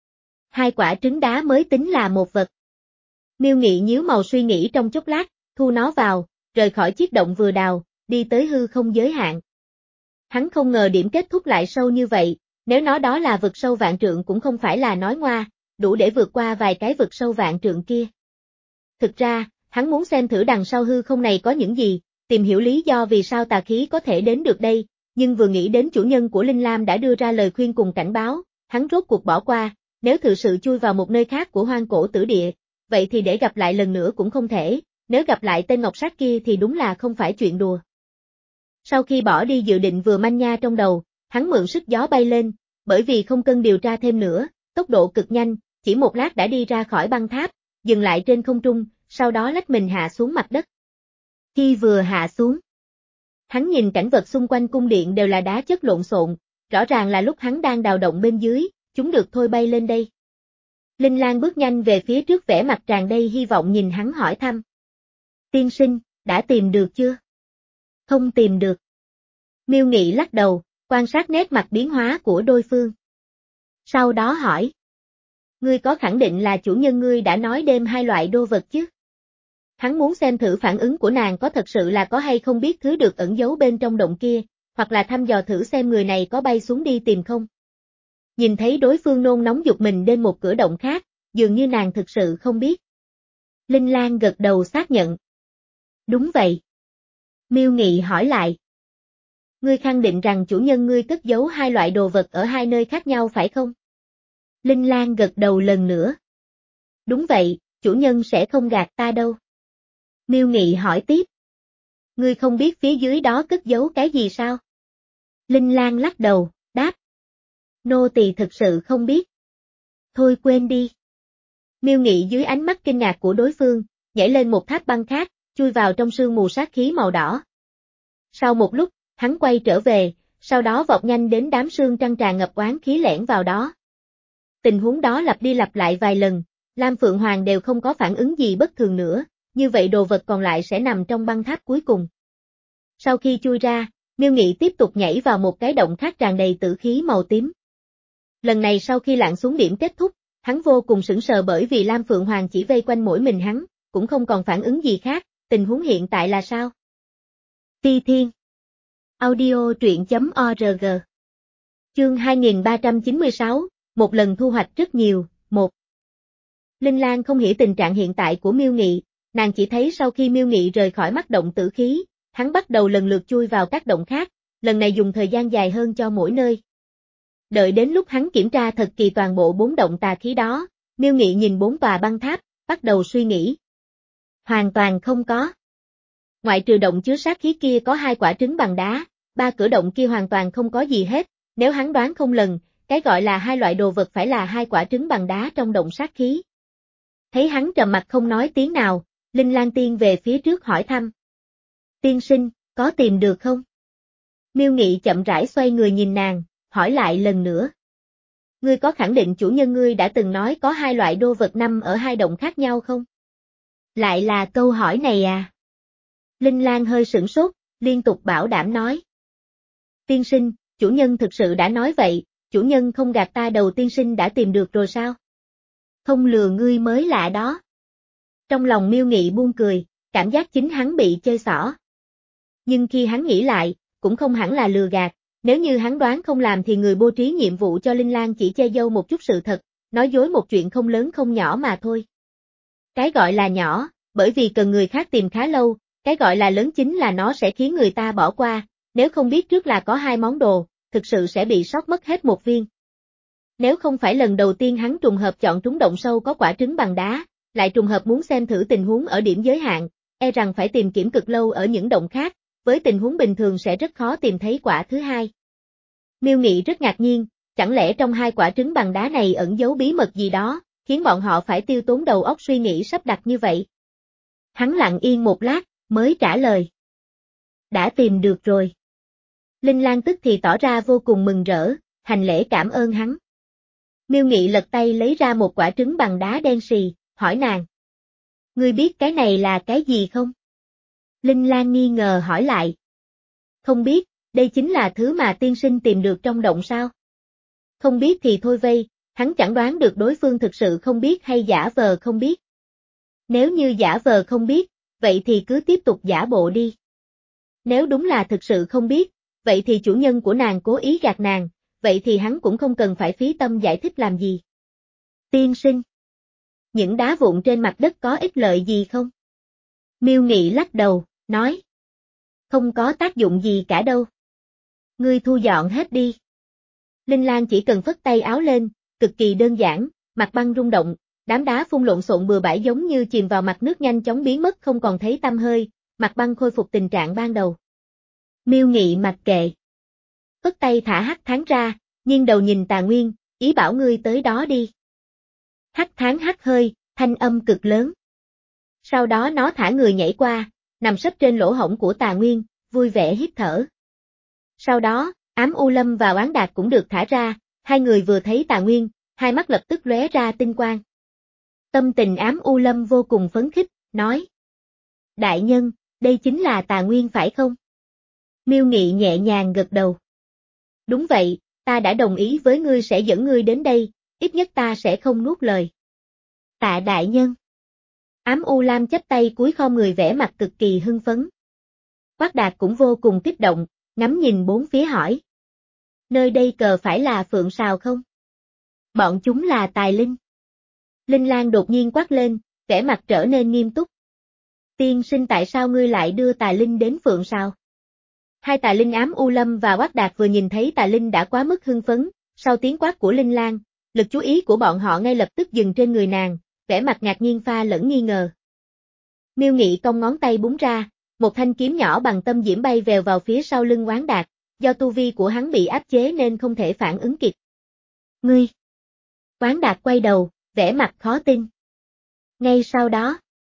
Hai quả trứng đá mới tính là một vật. Miêu Nghị nhíu màu suy nghĩ trong chốc lát, thu nó vào, rời khỏi chiếc động vừa đào, đi tới hư không giới hạn. Hắn không ngờ điểm kết thúc lại sâu như vậy, nếu nó đó là vực sâu vạn trượng cũng không phải là nói ngoa, đủ để vượt qua vài cái vực sâu vạn trượng kia. Thực ra, hắn muốn xem thử đằng sau hư không này có những gì, tìm hiểu lý do vì sao tà khí có thể đến được đây, nhưng vừa nghĩ đến chủ nhân của Linh Lam đã đưa ra lời khuyên cùng cảnh báo, hắn rốt cuộc bỏ qua, nếu thực sự chui vào một nơi khác của hoang cổ tử địa, vậy thì để gặp lại lần nữa cũng không thể, nếu gặp lại tên ngọc sát kia thì đúng là không phải chuyện đùa. Sau khi bỏ đi dự định vừa manh nha trong đầu, hắn mượn sức gió bay lên, bởi vì không cần điều tra thêm nữa, tốc độ cực nhanh, chỉ một lát đã đi ra khỏi băng tháp, dừng lại trên không trung, sau đó lách mình hạ xuống mặt đất. Khi vừa hạ xuống, hắn nhìn cảnh vật xung quanh cung điện đều là đá chất lộn xộn, rõ ràng là lúc hắn đang đào động bên dưới, chúng được thôi bay lên đây. Linh Lan bước nhanh về phía trước vẻ mặt tràn đầy hy vọng nhìn hắn hỏi thăm. Tiên sinh, đã tìm được chưa? Không tìm được. Miêu Nghị lắc đầu, quan sát nét mặt biến hóa của đôi phương. Sau đó hỏi. Ngươi có khẳng định là chủ nhân ngươi đã nói đêm hai loại đô vật chứ? Hắn muốn xem thử phản ứng của nàng có thật sự là có hay không biết thứ được ẩn giấu bên trong động kia, hoặc là thăm dò thử xem người này có bay xuống đi tìm không. Nhìn thấy đối phương nôn nóng giục mình đến một cửa động khác, dường như nàng thực sự không biết. Linh Lan gật đầu xác nhận. Đúng vậy. Miêu Nghị hỏi lại. Ngươi khẳng định rằng chủ nhân ngươi cất giấu hai loại đồ vật ở hai nơi khác nhau phải không? Linh Lan gật đầu lần nữa. Đúng vậy, chủ nhân sẽ không gạt ta đâu. Miêu Nghị hỏi tiếp. Ngươi không biết phía dưới đó cất giấu cái gì sao? Linh Lan lắc đầu, đáp. Nô tỳ thực sự không biết. Thôi quên đi. Miêu Nghị dưới ánh mắt kinh ngạc của đối phương, nhảy lên một tháp băng khác, chui vào trong sương mù sát khí màu đỏ. Sau một lúc, hắn quay trở về, sau đó vọt nhanh đến đám sương trăng tràn ngập oán khí lẻn vào đó. Tình huống đó lặp đi lặp lại vài lần, Lam Phượng Hoàng đều không có phản ứng gì bất thường nữa, như vậy đồ vật còn lại sẽ nằm trong băng tháp cuối cùng. Sau khi chui ra, Miêu Nghị tiếp tục nhảy vào một cái động khác tràn đầy tử khí màu tím. Lần này sau khi lặn xuống điểm kết thúc, hắn vô cùng sững sờ bởi vì Lam Phượng Hoàng chỉ vây quanh mỗi mình hắn, cũng không còn phản ứng gì khác, tình huống hiện tại là sao? Ti Thiên Audio truyện chấm org Chương hai nghìn ba trăm chín mươi sáu, một lần thu hoạch rất nhiều, một. Linh Lan không hiểu tình trạng hiện tại của Miêu Nghị, nàng chỉ thấy sau khi Miêu Nghị rời khỏi mắt động tử khí, hắn bắt đầu lần lượt chui vào các động khác, lần này dùng thời gian dài hơn cho mỗi nơi. Đợi đến lúc hắn kiểm tra thật kỳ toàn bộ bốn động tà khí đó, Miêu Nghị nhìn bốn tòa băng tháp, bắt đầu suy nghĩ. Hoàn toàn không có. Ngoại trừ động chứa sát khí kia có hai quả trứng bằng đá, ba cửa động kia hoàn toàn không có gì hết, nếu hắn đoán không lầm, cái gọi là hai loại đồ vật phải là hai quả trứng bằng đá trong động sát khí. Thấy hắn trầm mặt không nói tiếng nào, Linh Lang Tiên về phía trước hỏi thăm. Tiên sinh, có tìm được không? Miêu Nghị chậm rãi xoay người nhìn nàng, hỏi lại lần nữa. Ngươi có khẳng định chủ nhân ngươi đã từng nói có hai loại đô vật nằm ở hai động khác nhau không? Lại là câu hỏi này à? Linh Lang hơi sửng sốt, liên tục bảo đảm nói. Tiên sinh, chủ nhân thực sự đã nói vậy, chủ nhân không gạt ta đầu tiên sinh đã tìm được rồi sao? Không lừa ngươi mới lạ đó. Trong lòng Miêu Nghị buông cười, cảm giác chính hắn bị chơi xỏ. Nhưng khi hắn nghĩ lại, cũng không hẳn là lừa gạt, nếu như hắn đoán không làm thì người bố trí nhiệm vụ cho Linh Lang chỉ che giấu một chút sự thật, nói dối một chuyện không lớn không nhỏ mà thôi. Cái gọi là nhỏ, bởi vì cần người khác tìm khá lâu, cái gọi là lớn chính là nó sẽ khiến người ta bỏ qua, nếu không biết trước là có hai món đồ, thực sự sẽ bị sót mất hết một viên. Nếu không phải lần đầu tiên hắn trùng hợp chọn trúng động sâu có quả trứng bằng đá, lại trùng hợp muốn xem thử tình huống ở điểm giới hạn, e rằng phải tìm kiếm cực lâu ở những động khác, với tình huống bình thường sẽ rất khó tìm thấy quả thứ hai. Miêu Nghị rất ngạc nhiên, chẳng lẽ trong hai quả trứng bằng đá này ẩn giấu bí mật gì đó, khiến bọn họ phải tiêu tốn đầu óc suy nghĩ sắp đặt như vậy. Hắn lặng yên một lát, mới trả lời. Đã tìm được rồi. Linh Lang tức thì tỏ ra vô cùng mừng rỡ, hành lễ cảm ơn hắn. Miêu Nghị lật tay lấy ra một quả trứng bằng đá đen xì, hỏi nàng. Ngươi biết cái này là cái gì không? Linh Lang nghi ngờ hỏi lại. Không biết, đây chính là thứ mà tiên sinh tìm được trong động sao? Không biết thì thôi vây, hắn chẳng đoán được đối phương thực sự không biết hay giả vờ không biết. Nếu như giả vờ không biết, vậy thì cứ tiếp tục giả bộ đi. Nếu đúng là thực sự không biết, vậy thì chủ nhân của nàng cố ý gạt nàng, vậy thì hắn cũng không cần phải phí tâm giải thích làm gì. Tiên sinh. Những đá vụn trên mặt đất có ích lợi gì không? Miêu Nghị lắc đầu, nói. Không có tác dụng gì cả đâu. Ngươi thu dọn hết đi. Linh Lang chỉ cần phất tay áo lên, cực kỳ đơn giản, mặt băng rung động, đám đá phun lộn xộn bừa bãi giống như chìm vào mặt nước nhanh chóng biến mất không còn thấy tăm hơi, mặt băng khôi phục tình trạng ban đầu. Miêu Nghị mặc kệ. Phất tay thả Hắc Tháng ra, nghiêng đầu nhìn Tà Nguyên, ý bảo ngươi tới đó đi. Hắc Tháng hắt hơi, thanh âm cực lớn. Sau đó nó thả người nhảy qua, nằm sấp trên lỗ hổng của Tà Nguyên, vui vẻ hít thở. Sau đó, Ám U Lâm và Oán Đạt cũng được thả ra, hai người vừa thấy Tà Nguyên, hai mắt lập tức lóe ra tinh quang. Tâm tình Ám U Lâm vô cùng phấn khích, nói. Đại nhân, đây chính là Tà Nguyên phải không? Miêu Nghị nhẹ nhàng gật đầu. Đúng vậy, ta đã đồng ý với ngươi sẽ dẫn ngươi đến đây, ít nhất ta sẽ không nuốt lời. Tạ đại nhân. Ám U Lam chắp tay cúi khom người vẻ mặt cực kỳ hưng phấn. Quát Đạt cũng vô cùng kích động, ngắm nhìn bốn phía hỏi. Nơi đây cờ phải là phượng sào không? Bọn chúng là tài linh. Linh Lang đột nhiên quát lên, vẻ mặt trở nên nghiêm túc. Tiên sinh tại sao ngươi lại đưa tài linh đến phượng sào? Hai tài linh Ám U Lâm và Quát Đạt vừa nhìn thấy tài linh đã quá mức hưng phấn, sau tiếng quát của Linh Lang, lực chú ý của bọn họ ngay lập tức dừng trên người nàng, vẻ mặt ngạc nhiên pha lẫn nghi ngờ. Miêu Nghị cong ngón tay búng ra, một thanh kiếm nhỏ bằng tâm diễm bay vèo vào phía sau lưng Oán Đạt, do tu vi của hắn bị áp chế nên không thể phản ứng kịp. Ngươi! Oán Đạt quay đầu, vẻ mặt khó tin. Ngay sau đó,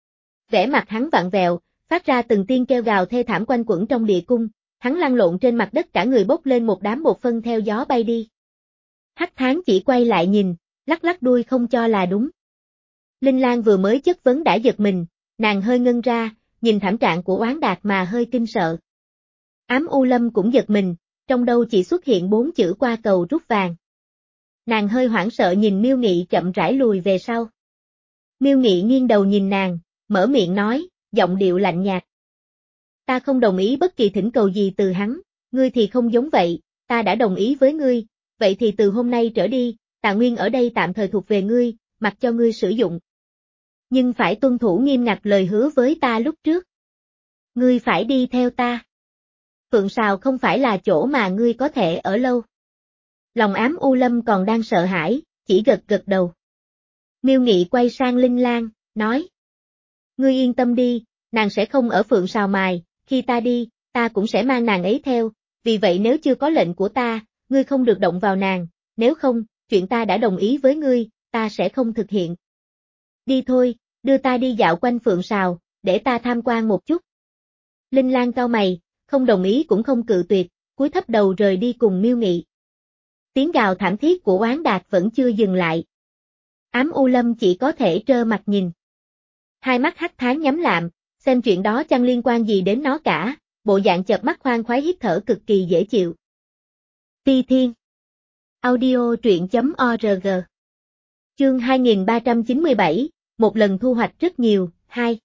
vẻ mặt hắn vặn vẹo, phát ra từng tiếng kêu gào thê thảm quanh quẩn trong địa cung, hắn lăn lộn trên mặt đất cả người bốc lên một đám bột phân theo gió bay đi. Hắc Tháng chỉ quay lại nhìn, lắc lắc đuôi không cho là đúng. Linh Lang vừa mới chất vấn đã giật mình, nàng hơi ngân ra, nhìn thảm trạng của Oán Đạt mà hơi kinh sợ. Ám U Lâm cũng giật mình, trong đầu chỉ xuất hiện bốn chữ qua cầu rút vàng. Nàng hơi hoảng sợ nhìn Miêu Nghị chậm rãi lùi về sau. Miêu Nghị nghiêng đầu nhìn nàng, mở miệng nói, giọng điệu lạnh nhạt. Ta không đồng ý bất kỳ thỉnh cầu gì từ hắn, ngươi thì không giống vậy, ta đã đồng ý với ngươi, vậy thì từ hôm nay trở đi, Tà Nguyên ở đây tạm thời thuộc về ngươi, mặc cho ngươi sử dụng. Nhưng phải tuân thủ nghiêm ngặt lời hứa với ta lúc trước. Ngươi phải đi theo ta. Phượng Sào không phải là chỗ mà ngươi có thể ở lâu. Lòng Ám U Lâm còn đang sợ hãi, chỉ gật gật đầu. Miêu Nghị quay sang Linh Lang, nói. Ngươi yên tâm đi, nàng sẽ không ở Phượng Sào mài, khi ta đi, ta cũng sẽ mang nàng ấy theo, vì vậy nếu chưa có lệnh của ta, ngươi không được động vào nàng, nếu không, chuyện ta đã đồng ý với ngươi, ta sẽ không thực hiện. Đi thôi, đưa ta đi dạo quanh Phượng Sào, để ta tham quan một chút. Linh Lang cau mày, không đồng ý cũng không cự tuyệt, cúi thấp đầu rời đi cùng Miêu Nghị. Tiếng gào thảm thiết của Oán Đạt vẫn chưa dừng lại. Ám U Lâm chỉ có thể trơ mặt nhìn. Hai mắt hắt tháng nhắm lạm, xem chuyện đó chẳng liên quan gì đến nó cả, bộ dạng chợp mắt khoan khoái hít thở cực kỳ dễ chịu. Ti Thiên Audio truyện chấm org Chương hai nghìn ba trăm chín mươi bảy, một lần thu hoạch rất nhiều, hai.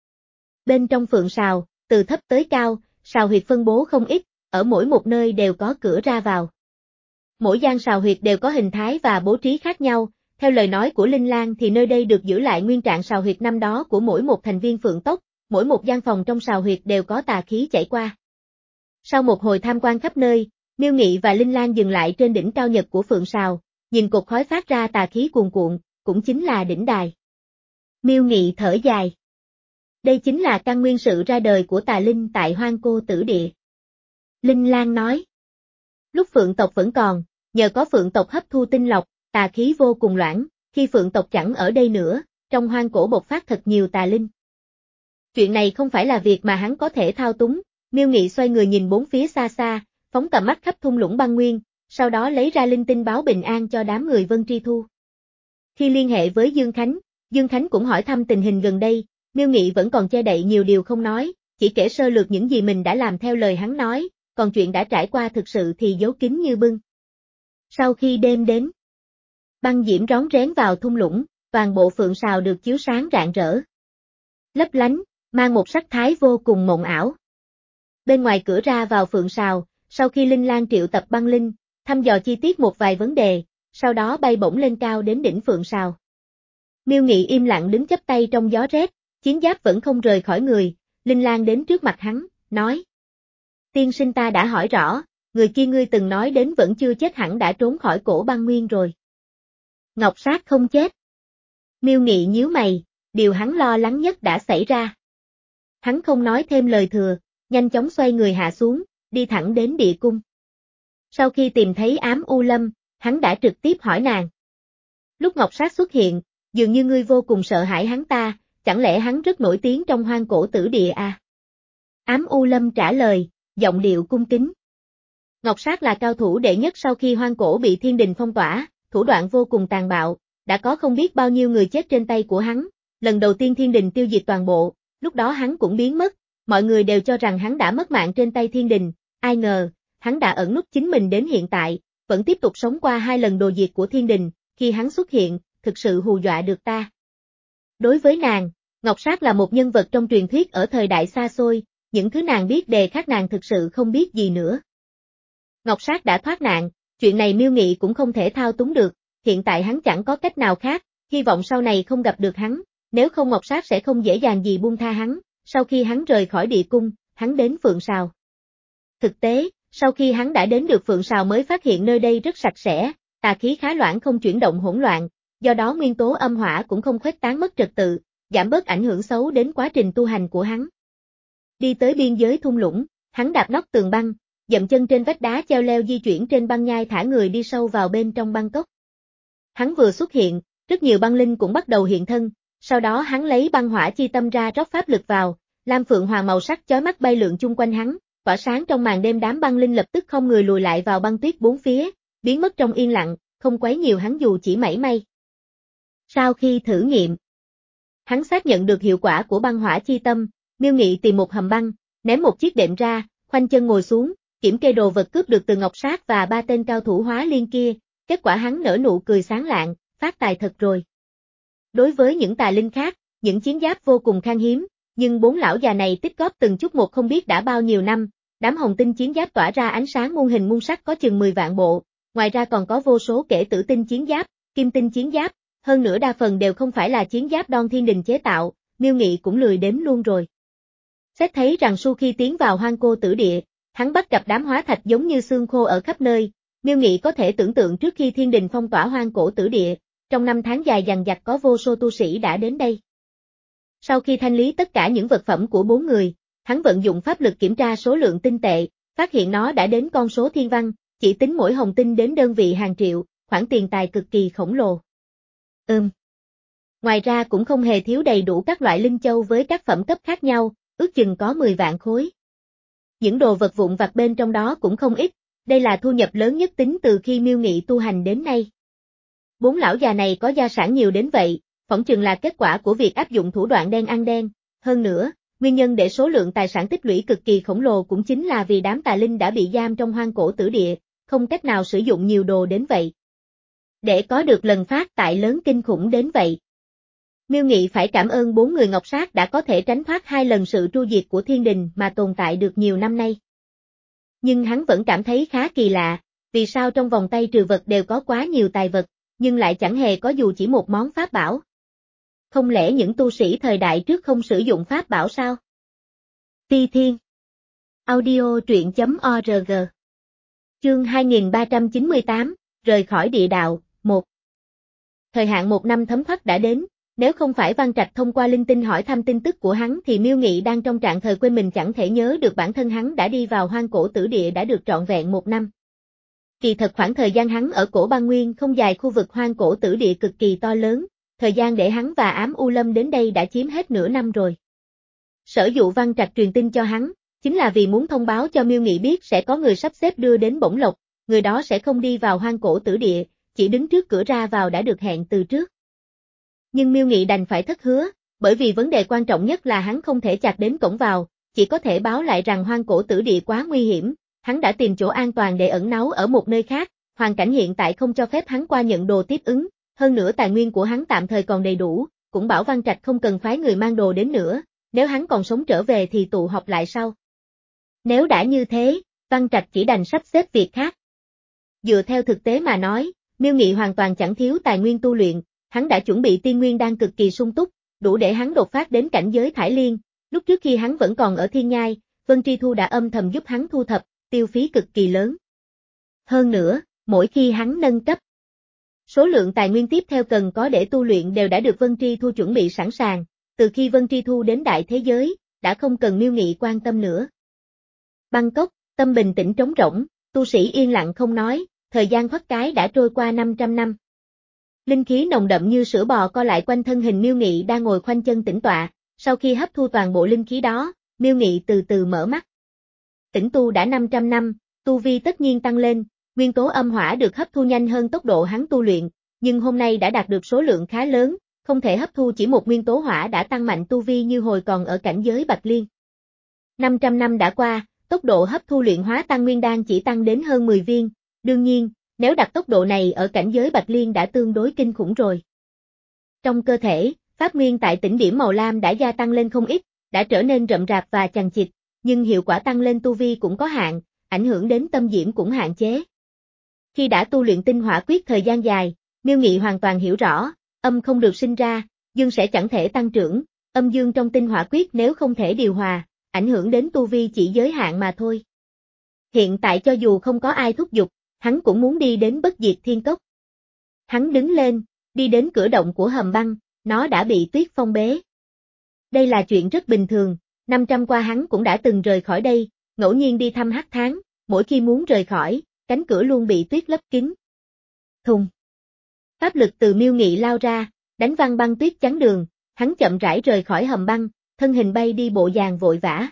Bên trong Phượng Sào, từ thấp tới cao, sào huyệt phân bố không ít, ở mỗi một nơi đều có cửa ra vào. Mỗi gian sào huyệt đều có hình thái và bố trí khác nhau, theo lời nói của Linh Lang thì nơi đây được giữ lại nguyên trạng sào huyệt năm đó của mỗi một thành viên Phượng tộc, mỗi một gian phòng trong sào huyệt đều có tà khí chảy qua. Sau một hồi tham quan khắp nơi, Miêu Nghị và Linh Lang dừng lại trên đỉnh cao nhật của Phượng Sào, nhìn cột khói phát ra tà khí cuồn cuộn, cũng chính là đỉnh đài. Miêu Nghị thở dài. Đây chính là căn nguyên sự ra đời của tà linh tại Hoang Cô Tử Địa. Linh Lang nói. Lúc Phượng tộc vẫn còn, nhờ có Phượng tộc hấp thu tinh lọc, tà khí vô cùng loãng, khi Phượng tộc chẳng ở đây nữa, trong hoang cổ bộc phát thật nhiều tà linh. Chuyện này không phải là việc mà hắn có thể thao túng, Miêu Nghị xoay người nhìn bốn phía xa xa, phóng tầm mắt khắp thung lũng băng nguyên, sau đó lấy ra linh tinh báo bình an cho đám người Vân Tri Thu. Khi liên hệ với Dương Khánh, Dương Khánh cũng hỏi thăm tình hình gần đây, Miêu Nghị vẫn còn che đậy nhiều điều không nói, chỉ kể sơ lược những gì mình đã làm theo lời hắn nói, còn chuyện đã trải qua thực sự thì giấu kín như bưng. Sau khi đêm đến, băng diễm rón rén vào thung lũng, toàn bộ Phượng Sào được chiếu sáng rạng rỡ. Lấp lánh, mang một sắc thái vô cùng mộng ảo. Bên ngoài cửa ra vào Phượng Sào, sau khi Linh Lang triệu tập băng linh, thăm dò chi tiết một vài vấn đề, sau đó bay bổng lên cao đến đỉnh Phượng Sào. Miêu Nghị im lặng đứng chắp tay trong gió rét, chiến giáp vẫn không rời khỏi người, Linh Lang đến trước mặt hắn, nói. Tiên sinh ta đã hỏi rõ, người kia ngươi từng nói đến vẫn chưa chết hẳn đã trốn khỏi cổ băng nguyên rồi. Ngọc Sát không chết. Miêu Nghị nhíu mày, điều hắn lo lắng nhất đã xảy ra. Hắn không nói thêm lời thừa, nhanh chóng xoay người hạ xuống, đi thẳng đến địa cung. Sau khi tìm thấy Ám U Lâm, hắn đã trực tiếp hỏi nàng. Lúc Ngọc Sát xuất hiện, dường như ngươi vô cùng sợ hãi hắn ta, chẳng lẽ hắn rất nổi tiếng trong Hoang Cổ Tử Địa à? Ám U Lâm trả lời, giọng điệu cung kính. Ngọc Sát là cao thủ đệ nhất sau khi Hoang Cổ bị Thiên Đình phong tỏa, thủ đoạn vô cùng tàn bạo, đã có không biết bao nhiêu người chết trên tay của hắn, lần đầu tiên Thiên Đình tiêu diệt toàn bộ, lúc đó hắn cũng biến mất, mọi người đều cho rằng hắn đã mất mạng trên tay Thiên Đình, ai ngờ, hắn đã ẩn núp chính mình đến hiện tại, vẫn tiếp tục sống qua hai lần đồ diệt của Thiên Đình, khi hắn xuất hiện, thực sự hù dọa được ta. Đối với nàng, Ngọc Sát là một nhân vật trong truyền thuyết ở thời đại xa xôi, những thứ nàng biết đề khác nàng thực sự không biết gì nữa. Ngọc Sát đã thoát nạn, chuyện này Miêu Nghị cũng không thể thao túng được, hiện tại hắn chẳng có cách nào khác, hy vọng sau này không gặp được hắn, nếu không Ngọc Sát sẽ không dễ dàng gì buông tha hắn, sau khi hắn rời khỏi địa cung, hắn đến Phượng Sào. Thực tế, sau khi hắn đã đến được Phượng Sào mới phát hiện nơi đây rất sạch sẽ, tà khí khá loãng không chuyển động hỗn loạn, do đó nguyên tố âm hỏa cũng không khuếch tán mất trật tự, giảm bớt ảnh hưởng xấu đến quá trình tu hành của hắn. Đi tới biên giới thung lũng, hắn đạp nóc tường băng, dậm chân trên vách đá treo leo di chuyển trên băng nhai thả người đi sâu vào bên trong băng cốc. Hắn vừa xuất hiện, rất nhiều băng linh cũng bắt đầu hiện thân, sau đó hắn lấy băng hỏa chi tâm ra rót pháp lực vào, lam phượng hoàng màu sắc chói mắt bay lượn chung quanh hắn, tỏa sáng trong màn đêm đám băng linh lập tức không người lùi lại vào băng tuyết bốn phía, biến mất trong yên lặng, không quấy nhiều hắn dù chỉ mảy may. Sau khi thử nghiệm, hắn xác nhận được hiệu quả của băng hỏa chi tâm, Miêu Nghị tìm một hầm băng, ném một chiếc đệm ra, khoanh chân ngồi xuống, kiểm kê đồ vật cướp được từ Ngọc Sát và ba tên cao thủ hóa liên kia, kết quả hắn nở nụ cười sáng lạng, phát tài thật rồi. Đối với những tà linh khác, những chiến giáp vô cùng khan hiếm, nhưng bốn lão già này tích góp từng chút một không biết đã bao nhiêu năm, đám hồng tinh chiến giáp tỏa ra ánh sáng muôn hình muôn sắc có chừng mười vạn bộ, ngoài ra còn có vô số kể tử tinh chiến giáp, kim tinh chiến giáp, hơn nữa đa phần đều không phải là chiến giáp Đoan Thiên Đình chế tạo, Miêu Nghị cũng lười đếm luôn rồi. Xét thấy rằng sau khi tiến vào Hoang Cô Tử Địa, hắn bắt gặp đám hóa thạch giống như xương khô ở khắp nơi, Miêu Nghị có thể tưởng tượng trước khi Thiên Đình phong tỏa Hoang Cổ Tử Địa, trong năm tháng dài dằng dặc có vô số tu sĩ đã đến đây. Sau khi thanh lý tất cả những vật phẩm của bốn người, hắn vận dụng pháp lực kiểm tra số lượng tinh tệ, phát hiện nó đã đến con số thiên văn, chỉ tính mỗi hồng tinh đến đơn vị hàng triệu, khoản tiền tài cực kỳ khổng lồ. Ừm. Ngoài ra cũng không hề thiếu đầy đủ các loại linh châu với các phẩm cấp khác nhau, ước chừng có mười vạn khối. Những đồ vật vụn vặt bên trong đó cũng không ít, đây là thu nhập lớn nhất tính từ khi Miêu Nghị tu hành đến nay. Bốn lão già này có gia sản nhiều đến vậy, phỏng chừng là kết quả của việc áp dụng thủ đoạn đen ăn đen, hơn nữa, nguyên nhân để số lượng tài sản tích lũy cực kỳ khổng lồ cũng chính là vì đám tà linh đã bị giam trong hoang cổ tử địa, không cách nào sử dụng nhiều đồ đến vậy. Để có được lần phát tài lớn kinh khủng đến vậy, Miêu Nghị phải cảm ơn bốn người ngọc sát đã có thể tránh thoát hai lần sự tru diệt của thiên đình mà tồn tại được nhiều năm nay. Nhưng hắn vẫn cảm thấy khá kỳ lạ, vì sao trong vòng tay trừ vật đều có quá nhiều tài vật, nhưng lại chẳng hề có dù chỉ một món pháp bảo. Không lẽ những tu sĩ thời đại trước không sử dụng pháp bảo sao? Ti Thiên Audio truyện chấm org Chương hai nghìn ba trăm chín mươi tám, Rời khỏi địa đạo, một. Thời hạn một năm thấm thoát đã đến, nếu không phải Văn Trạch thông qua linh tinh hỏi thăm tin tức của hắn thì Miêu Nghị đang trong trạng thời quên mình chẳng thể nhớ được bản thân hắn đã đi vào hoang cổ tử địa đã được trọn vẹn một năm. Kỳ thật khoảng thời gian hắn ở cổ băng nguyên không dài, khu vực hoang cổ tử địa cực kỳ to lớn, thời gian để hắn và Ám U Lâm đến đây đã chiếm hết nửa năm rồi. Sở dụ Văn Trạch truyền tin cho hắn, chính là vì muốn thông báo cho Miêu Nghị biết sẽ có người sắp xếp đưa đến bổng lộc, người đó sẽ không đi vào hoang cổ tử địa, chỉ đứng trước cửa ra vào đã được hẹn từ trước. Nhưng Miêu Nghị đành phải thất hứa, bởi vì vấn đề quan trọng nhất là hắn không thể chặt đến cổng vào, chỉ có thể báo lại rằng hoang cổ tử địa quá nguy hiểm, hắn đã tìm chỗ an toàn để ẩn náu ở một nơi khác, hoàn cảnh hiện tại không cho phép hắn qua nhận đồ tiếp ứng, hơn nữa tài nguyên của hắn tạm thời còn đầy đủ, cũng bảo Văn Trạch không cần phái người mang đồ đến nữa, nếu hắn còn sống trở về thì tụ họp lại sau. Nếu đã như thế, Văn Trạch chỉ đành sắp xếp việc khác. Dựa theo thực tế mà nói, Miêu Nghị hoàn toàn chẳng thiếu tài nguyên tu luyện, hắn đã chuẩn bị tiên nguyên đan cực kỳ sung túc, đủ để hắn đột phá đến cảnh giới Thải Liên, lúc trước khi hắn vẫn còn ở Thiên Nhai, Vân Tri Thu đã âm thầm giúp hắn thu thập, tiêu phí cực kỳ lớn. Hơn nữa, mỗi khi hắn nâng cấp, số lượng tài nguyên tiếp theo cần có để tu luyện đều đã được Vân Tri Thu chuẩn bị sẵn sàng, từ khi Vân Tri Thu đến đại thế giới, đã không cần Miêu Nghị quan tâm nữa. Bangkok, tâm bình tĩnh trống rỗng, tu sĩ yên lặng không nói, thời gian thoát cái đã trôi qua năm trăm năm. Linh khí nồng đậm như sữa bò co lại quanh thân hình Miêu Nghị đang ngồi khoanh chân tĩnh tọa, sau khi hấp thu toàn bộ linh khí đó, Miêu Nghị từ từ mở mắt. Tĩnh tu đã năm trăm năm, tu vi tất nhiên tăng lên, nguyên tố âm hỏa được hấp thu nhanh hơn tốc độ hắn tu luyện, nhưng hôm nay đã đạt được số lượng khá lớn, không thể hấp thu chỉ một nguyên tố hỏa đã tăng mạnh tu vi như hồi còn ở cảnh giới Bạch Liên. năm trăm năm đã qua, tốc độ hấp thu luyện hóa tăng nguyên đan chỉ tăng đến hơn mười viên, đương nhiên, nếu đặt tốc độ này ở cảnh giới Bạch Liên đã tương đối kinh khủng rồi. Trong cơ thể, pháp nguyên tại tỉnh điểm màu lam đã gia tăng lên không ít, đã trở nên rậm rạp và chằng chịt, nhưng hiệu quả tăng lên tu vi cũng có hạn, ảnh hưởng đến tâm diễm cũng hạn chế. Khi đã tu luyện tinh hỏa quyết thời gian dài, Miêu Nghị hoàn toàn hiểu rõ, âm không được sinh ra, dương sẽ chẳng thể tăng trưởng, âm dương trong tinh hỏa quyết nếu không thể điều hòa, ảnh hưởng đến tu vi chỉ giới hạn mà thôi. Hiện tại cho dù không có ai thúc giục, hắn cũng muốn đi đến Bất Diệt Thiên Cốc. Hắn đứng lên, đi đến cửa động của hầm băng, nó đã bị tuyết phong bế. Đây là chuyện rất bình thường, năm trăm qua hắn cũng đã từng rời khỏi đây, ngẫu nhiên đi thăm Hắc Tháng, mỗi khi muốn rời khỏi, cánh cửa luôn bị tuyết lấp kín. Thùng. Pháp lực từ Miêu Nghị lao ra, đánh văng băng tuyết chắn đường, hắn chậm rãi rời khỏi hầm băng, thân hình bay đi bộ dàng vội vã.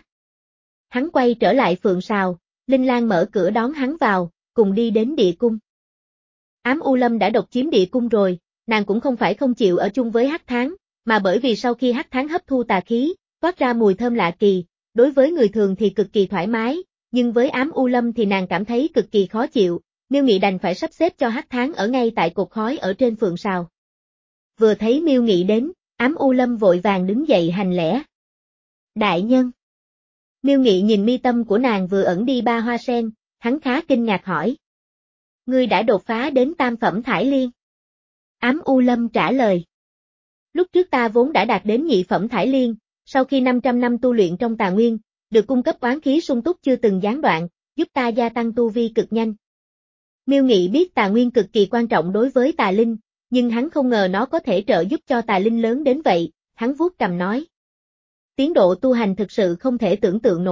Hắn quay trở lại Phượng Sào, Linh Lan mở cửa đón hắn vào, cùng đi đến địa cung. Ám U Lâm đã độc chiếm địa cung rồi, nàng cũng không phải không chịu ở chung với Hắc Tháng, mà bởi vì sau khi Hắc Tháng hấp thu tà khí, toát ra mùi thơm lạ kỳ, đối với người thường thì cực kỳ thoải mái, nhưng với Ám U Lâm thì nàng cảm thấy cực kỳ khó chịu, Miêu Nghị đành phải sắp xếp cho Hắc Tháng ở ngay tại cột khói ở trên Phượng Sào. Vừa thấy Miêu Nghị đến, Ám U Lâm vội vàng đứng dậy hành lễ. Đại nhân. Miêu Nghị nhìn mi tâm của nàng vừa ẩn đi ba hoa sen, hắn khá kinh ngạc hỏi. Ngươi đã đột phá đến tam phẩm Thải Liên. Ám U Lâm trả lời. Lúc trước ta vốn đã đạt đến nhị phẩm Thải Liên, sau khi năm trăm năm tu luyện trong tà nguyên, được cung cấp oán khí sung túc chưa từng gián đoạn, giúp ta gia tăng tu vi cực nhanh. Miêu Nghị biết tà nguyên cực kỳ quan trọng đối với tà linh, nhưng hắn không ngờ nó có thể trợ giúp cho tà linh lớn đến vậy, hắn vuốt cằm nói. Tiến độ tu hành thực sự không thể tưởng tượng nổi,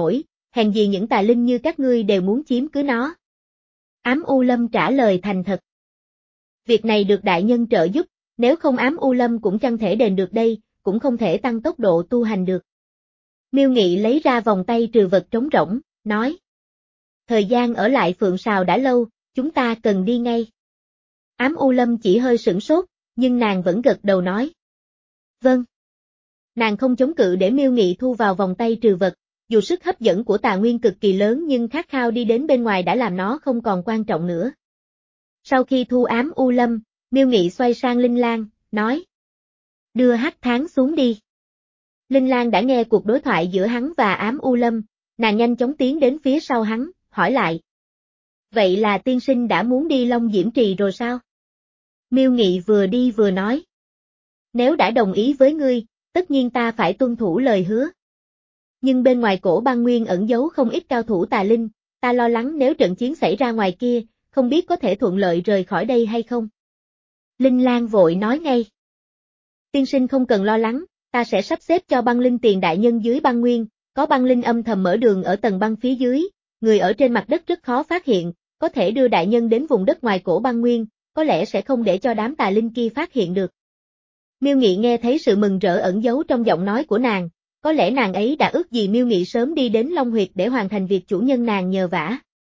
hèn gì những tà linh như các ngươi đều muốn chiếm cứ nó. Ám U Lâm trả lời thành thật. Việc này được đại nhân trợ giúp, nếu không Ám U Lâm cũng chẳng thể đền được đây, cũng không thể tăng tốc độ tu hành được. Miêu Nghị lấy ra vòng tay trừ vật trống rỗng, nói. Thời gian ở lại Phượng Sào đã lâu, chúng ta cần đi ngay. Ám U Lâm chỉ hơi sửng sốt, nhưng nàng vẫn gật đầu nói. Vâng. Nàng không chống cự để Miêu Nghị thu vào vòng tay trừ vật, dù sức hấp dẫn của tà nguyên cực kỳ lớn nhưng khát khao đi đến bên ngoài đã làm nó không còn quan trọng nữa. Sau khi thu Ám U Lâm, Miêu Nghị xoay sang Linh Lang, nói. Đưa Hắc Tháng xuống đi. Linh Lang đã nghe cuộc đối thoại giữa hắn và Ám U Lâm, nàng nhanh chóng tiến đến phía sau hắn, hỏi lại. Vậy là tiên sinh đã muốn đi Long Diễm Trì rồi sao? Miêu Nghị vừa đi vừa nói. Nếu đã đồng ý với ngươi, tất nhiên ta phải tuân thủ lời hứa. Nhưng bên ngoài cổ băng nguyên ẩn giấu không ít cao thủ tà linh, ta lo lắng nếu trận chiến xảy ra ngoài kia, không biết có thể thuận lợi rời khỏi đây hay không. Linh Lang vội nói ngay. Tiên sinh không cần lo lắng, ta sẽ sắp xếp cho băng linh tiền đại nhân dưới băng nguyên, có băng linh âm thầm mở đường ở tầng băng phía dưới, người ở trên mặt đất rất khó phát hiện, có thể đưa đại nhân đến vùng đất ngoài cổ băng nguyên, có lẽ sẽ không để cho đám tà linh kia phát hiện được. Miêu Nghị nghe thấy sự mừng rỡ ẩn giấu trong giọng nói của nàng, có lẽ nàng ấy đã ước gì Miêu Nghị sớm đi đến Long Huyệt để hoàn thành việc chủ nhân nàng nhờ vả.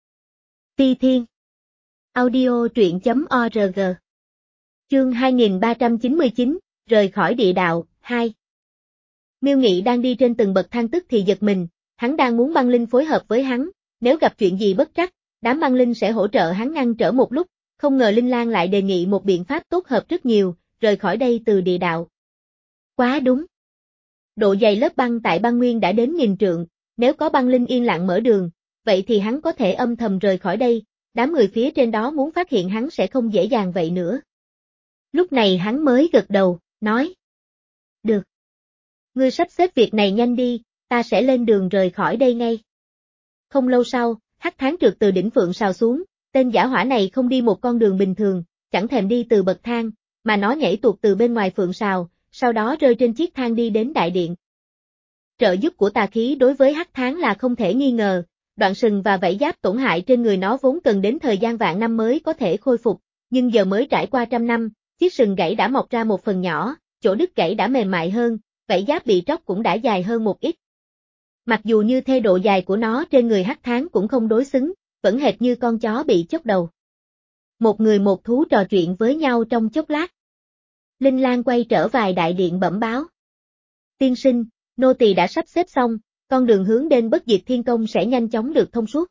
Ti Thiên Audio truyện chấm org Chương hai nghìn ba trăm chín mươi chín, rời khỏi địa đạo, hai. Miêu Nghị đang đi trên từng bậc thang tức thì giật mình, hắn đang muốn băng linh phối hợp với hắn, nếu gặp chuyện gì bất trắc, đám băng linh sẽ hỗ trợ hắn ngăn trở một lúc, không ngờ Linh Lang lại đề nghị một biện pháp tốt hợp rất nhiều, rời khỏi đây từ địa đạo. Quá đúng. Độ dày lớp băng tại băng nguyên đã đến nghìn trượng, nếu có băng linh yên lặng mở đường, vậy thì hắn có thể âm thầm rời khỏi đây, đám người phía trên đó muốn phát hiện hắn sẽ không dễ dàng vậy nữa. Lúc này hắn mới gật đầu, nói. Được. Ngươi sắp xếp việc này nhanh đi, ta sẽ lên đường rời khỏi đây ngay. Không lâu sau, Hắc Tháng trượt từ đỉnh Phượng Sào xuống, tên giả hỏa này không đi một con đường bình thường, chẳng thèm đi từ bậc thang, mà nó nhảy tuột từ bên ngoài Phượng Sào, sau đó rơi trên chiếc thang đi đến đại điện. Trợ giúp của tà khí đối với Hắc Tháng là không thể nghi ngờ, đoạn sừng và vảy giáp tổn hại trên người nó vốn cần đến thời gian vạn năm mới có thể khôi phục, nhưng giờ mới trải qua trăm năm, chiếc sừng gãy đã mọc ra một phần nhỏ, chỗ đứt gãy đã mềm mại hơn, vảy giáp bị tróc cũng đã dài hơn một ít. Mặc dù như thế độ dài của nó trên người Hắc Tháng cũng không đối xứng, vẫn hệt như con chó bị chốc đầu. Một người một thú trò chuyện với nhau trong chốc lát. Linh Lang quay trở về đại điện bẩm báo. Tiên sinh, nô tỳ đã sắp xếp xong, con đường hướng đến Bất Diệt Thiên Công sẽ nhanh chóng được thông suốt.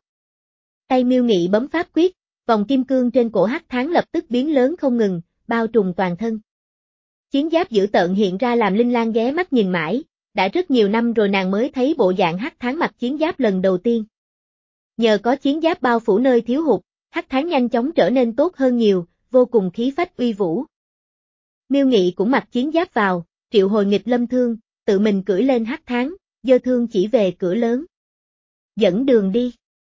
Tay Miêu Nghị bấm pháp quyết, vòng kim cương trên cổ Hắc Tháng lập tức biến lớn không ngừng, bao trùm toàn thân. Chiến giáp dữ tợn hiện ra làm Linh Lang ghé mắt nhìn mãi, đã rất nhiều năm rồi nàng mới thấy bộ dạng Hắc Tháng mặc chiến giáp lần đầu tiên. Nhờ có chiến giáp bao phủ nơi thiếu hụt, Hắc Tháng nhanh chóng trở nên tốt hơn nhiều, vô cùng khí phách uy vũ. Miêu Nghị cũng mặc chiến giáp vào, triệu hồi nghịch lâm thương, tự mình cưỡi lên Hắc Tháng, giơ thương chỉ về cửa lớn. Dẫn đường đi.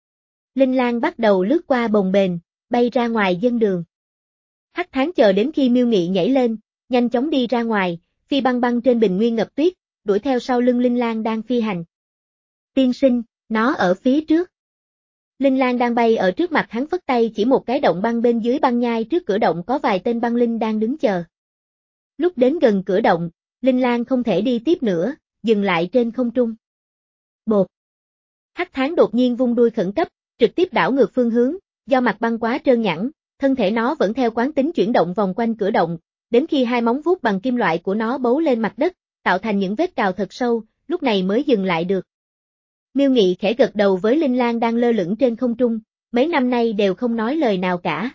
Linh Lang bắt đầu lướt qua bồng bềnh, bay ra ngoài dân đường. Hắc Tháng chờ đến khi Miêu Nghị nhảy lên, nhanh chóng đi ra ngoài, phi băng băng trên bình nguyên ngập tuyết, đuổi theo sau lưng Linh Lang đang phi hành. Tiên sinh, nó ở phía trước. Linh Lang đang bay ở trước mặt hắn phất tay chỉ một cái động băng bên dưới băng nhai trước cửa động có vài tên băng linh đang đứng chờ. Lúc đến gần cửa động, Linh Lang không thể đi tiếp nữa, dừng lại trên không trung. Bột. Hắc Tháng đột nhiên vung đuôi khẩn cấp, trực tiếp đảo ngược phương hướng, do mặt băng quá trơn nhẵn, thân thể nó vẫn theo quán tính chuyển động vòng quanh cửa động, đến khi hai móng vuốt bằng kim loại của nó bấu lên mặt đất, tạo thành những vết cào thật sâu, lúc này mới dừng lại được. Miêu Nghị khẽ gật đầu với Linh Lang đang lơ lửng trên không trung, mấy năm nay đều không nói lời nào cả.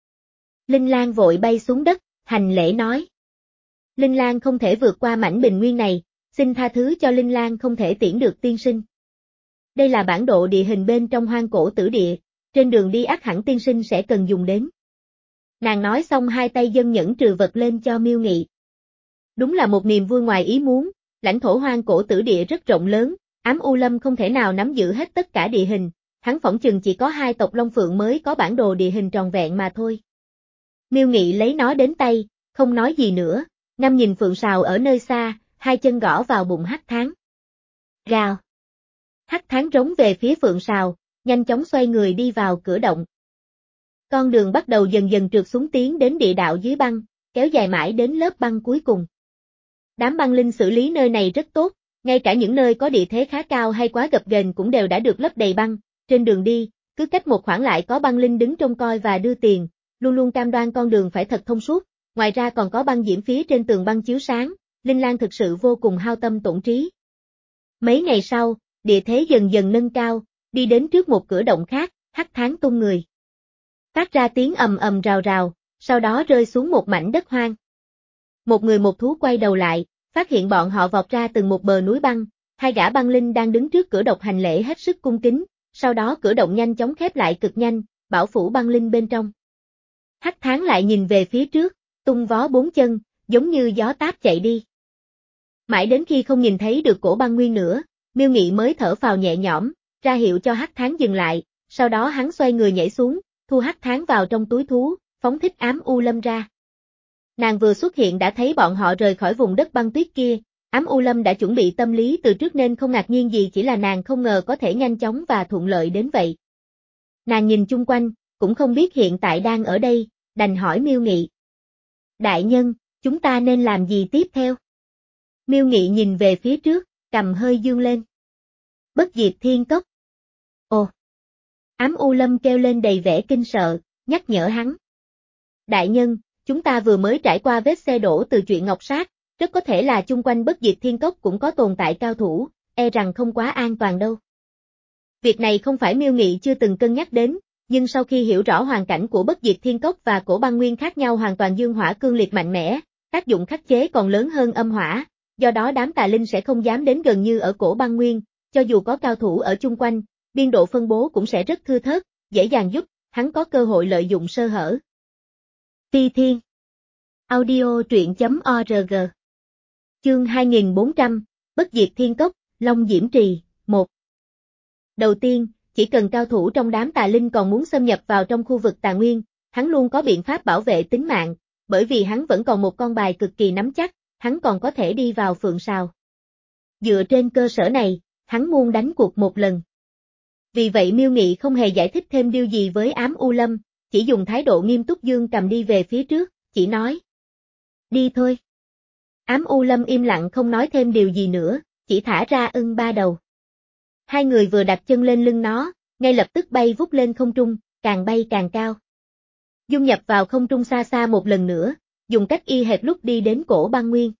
Linh Lang vội bay xuống đất, hành lễ nói. Linh Lang không thể vượt qua mảnh bình nguyên này, xin tha thứ cho Linh Lang không thể tiễn được tiên sinh. Đây là bản đồ địa hình bên trong hoang cổ tử địa, trên đường đi ắt hẳn tiên sinh sẽ cần dùng đến. Nàng nói xong hai tay dâng nhẫn trừ vật lên cho Miêu Nghị. Đúng là một niềm vui ngoài ý muốn, lãnh thổ hoang cổ tử địa rất rộng lớn, Ám U Lâm không thể nào nắm giữ hết tất cả địa hình, hắn phỏng chừng chỉ có hai tộc Long Phượng mới có bản đồ địa hình tròn vẹn mà thôi. Miêu Nghị lấy nó đến tay, không nói gì nữa, ngắm nhìn Phượng Sào ở nơi xa, hai chân gõ vào bụng Hắc Tháng. Gào. Hắc Tháng rống về phía Phượng Sào, nhanh chóng xoay người đi vào cửa động. Con đường bắt đầu dần dần trượt xuống tiến đến địa đạo dưới băng, kéo dài mãi đến lớp băng cuối cùng. Đám băng linh xử lý nơi này rất tốt, ngay cả những nơi có địa thế khá cao hay quá gập ghềnh cũng đều đã được lấp đầy băng. Trên đường đi, cứ cách một khoảng lại có băng linh đứng trông coi và đưa tiền, luôn luôn cam đoan con đường phải thật thông suốt. Ngoài ra còn có băng diễm phía trên tường băng chiếu sáng, Linh Lang thực sự vô cùng hao tâm tổn trí. Mấy ngày sau, địa thế dần dần nâng cao, đi đến trước một cửa động khác, Hắc Tháng tung người. Phát ra tiếng ầm ầm rào rào, sau đó rơi xuống một mảnh đất hoang. Một người một thú quay đầu lại, phát hiện bọn họ vọt ra từng một bờ núi băng, hai gã băng linh đang đứng trước cửa độc hành lễ hết sức cung kính, sau đó cửa động nhanh chóng khép lại cực nhanh, bảo phủ băng linh bên trong. Hắc Tháng lại nhìn về phía trước, tung vó bốn chân, giống như gió táp chạy đi. Mãi đến khi không nhìn thấy được cổ băng nguyên nữa, Miêu Nghị mới thở phào nhẹ nhõm, ra hiệu cho Hắc Tháng dừng lại, sau đó hắn xoay người nhảy xuống, thu Hắc Tháng vào trong túi thú, phóng thích Ám U Lâm ra. Nàng vừa xuất hiện đã thấy bọn họ rời khỏi vùng đất băng tuyết kia, Ám U Lâm đã chuẩn bị tâm lý từ trước nên không ngạc nhiên gì, chỉ là nàng không ngờ có thể nhanh chóng và thuận lợi đến vậy. Nàng nhìn chung quanh, cũng không biết hiện tại đang ở đây, đành hỏi Miêu Nghị. Đại nhân, chúng ta nên làm gì tiếp theo? Miêu Nghị nhìn về phía trước, cầm hơi dương lên. Bất diệt thiên cốc. Ồ! Ám U Lâm kêu lên đầy vẻ kinh sợ, nhắc nhở hắn. Đại nhân, chúng ta vừa mới trải qua vết xe đổ từ chuyện Ngọc Sát, rất có thể là chung quanh bất diệt thiên cốc cũng có tồn tại cao thủ, e rằng không quá an toàn đâu. Việc này không phải Miêu Nghị chưa từng cân nhắc đến, nhưng sau khi hiểu rõ hoàn cảnh của bất diệt thiên cốc và cổ băng nguyên khác nhau hoàn toàn dương hỏa cương liệt mạnh mẽ, tác dụng khắc chế còn lớn hơn âm hỏa, do đó đám tà linh sẽ không dám đến gần như ở cổ băng nguyên, cho dù có cao thủ ở chung quanh, biên độ phân bố cũng sẽ rất thưa thớt, dễ dàng giúp hắn có cơ hội lợi dụng sơ hở. Phi Thiên Audio truyện chấm org Chương hai nghìn bốn trăm, Bất diệt thiên cốc, Long Diễm Trì, một. Đầu tiên, chỉ cần cao thủ trong đám tà linh còn muốn xâm nhập vào trong khu vực tà nguyên, hắn luôn có biện pháp bảo vệ tính mạng, bởi vì hắn vẫn còn một con bài cực kỳ nắm chắc, hắn còn có thể đi vào Phượng Sào. Dựa trên cơ sở này, hắn muốn đánh cuộc một lần. Vì vậy Miêu Nghị không hề giải thích thêm điều gì với Ám U Lâm, chỉ dùng thái độ nghiêm túc dương cầm đi về phía trước, chỉ nói. Đi thôi. Ám U Lâm im lặng không nói thêm điều gì nữa, chỉ thả ra ưng ba đầu. Hai người vừa đặt chân lên lưng nó, ngay lập tức bay vút lên không trung, càng bay càng cao. Dung nhập vào không trung xa xa một lần nữa, dùng cách y hệt lúc đi đến cổ băng nguyên.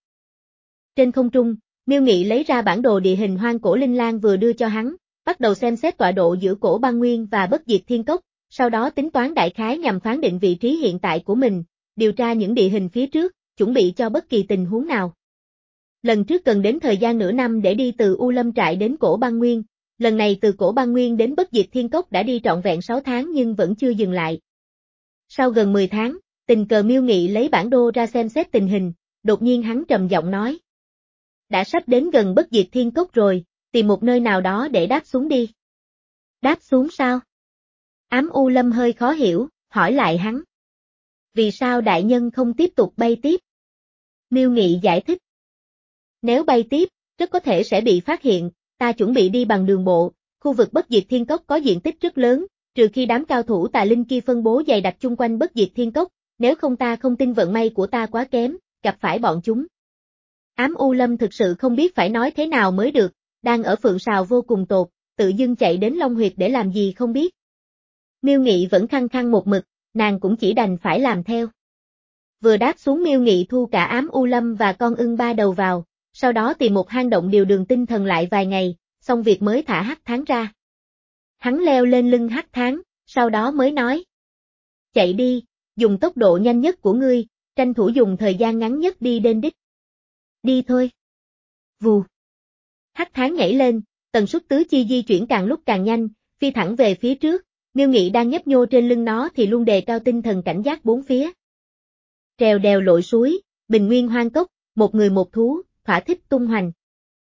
Trên không trung, Miêu Nghị lấy ra bản đồ địa hình hoang cổ Linh Lang vừa đưa cho hắn, bắt đầu xem xét tọa độ giữa cổ băng nguyên và bất diệt thiên cốc, sau đó tính toán đại khái nhằm phán định vị trí hiện tại của mình, điều tra những địa hình phía trước, chuẩn bị cho bất kỳ tình huống nào. Lần trước cần đến thời gian nửa năm để đi từ U Lâm Trại đến cổ băng nguyên, lần này từ cổ băng nguyên đến bất diệt thiên cốc đã đi trọn vẹn sáu tháng nhưng vẫn chưa dừng lại. Sau gần mười tháng, tình cờ Miêu Nghị lấy bản đồ ra xem xét tình hình, đột nhiên hắn trầm giọng nói. Đã sắp đến gần bất diệt thiên cốc rồi, tìm một nơi nào đó để đáp xuống đi. Đáp xuống sao? Ám U Lâm hơi khó hiểu, hỏi lại hắn. Vì sao đại nhân không tiếp tục bay tiếp? Miêu Nghị giải thích. Nếu bay tiếp, rất có thể sẽ bị phát hiện, ta chuẩn bị đi bằng đường bộ, khu vực bất diệt thiên cốc có diện tích rất lớn, trừ khi đám cao thủ tà linh kia phân bố dày đặc chung quanh bất diệt thiên cốc, nếu không ta không tin vận may của ta quá kém, gặp phải bọn chúng. Ám U Lâm thực sự không biết phải nói thế nào mới được, đang ở Phượng Sào vô cùng tột, tự dưng chạy đến Long Huyệt để làm gì không biết. Miêu Nghị vẫn khăng khăng một mực, nàng cũng chỉ đành phải làm theo. Vừa đáp xuống Miêu Nghị thu cả Ám U Lâm và con ưng ba đầu vào, sau đó tìm một hang động điều đường tinh thần lại vài ngày, xong việc mới thả Hắc Tháng ra. Hắn leo lên lưng Hắc Tháng, sau đó mới nói. Chạy đi, dùng tốc độ nhanh nhất của ngươi, tranh thủ dùng thời gian ngắn nhất đi đến đích. Đi thôi. Vù. Hắc Tháng nhảy lên, tần suất tứ chi di chuyển càng lúc càng nhanh, phi thẳng về phía trước, Miêu Nghị đang nhấp nhô trên lưng nó thì luôn đề cao tinh thần cảnh giác bốn phía. Trèo đèo lội suối, bình nguyên hoang cốc, một người một thú, thỏa thích tung hoành.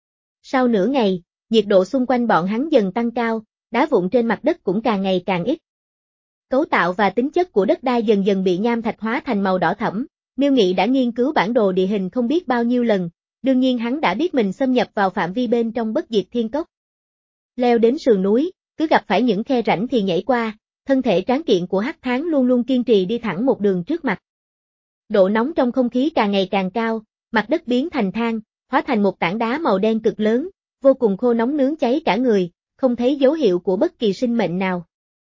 Sau nửa ngày, nhiệt độ xung quanh bọn hắn dần tăng cao, đá vụn trên mặt đất cũng càng ngày càng ít. Cấu tạo và tính chất của đất đai dần dần bị nham thạch hóa thành màu đỏ thẫm, Miêu Nghị đã nghiên cứu bản đồ địa hình không biết bao nhiêu lần, đương nhiên hắn đã biết mình xâm nhập vào phạm vi bên trong bất diệt thiên cốc. Leo đến sườn núi, cứ gặp phải những khe rãnh thì nhảy qua, thân thể tráng kiện của Hắc Tháng luôn luôn kiên trì đi thẳng một đường trước mặt. Độ nóng trong không khí càng ngày càng cao, mặt đất biến thành than, hóa thành một tảng đá màu đen cực lớn, vô cùng khô nóng nướng cháy cả người, không thấy dấu hiệu của bất kỳ sinh mệnh nào.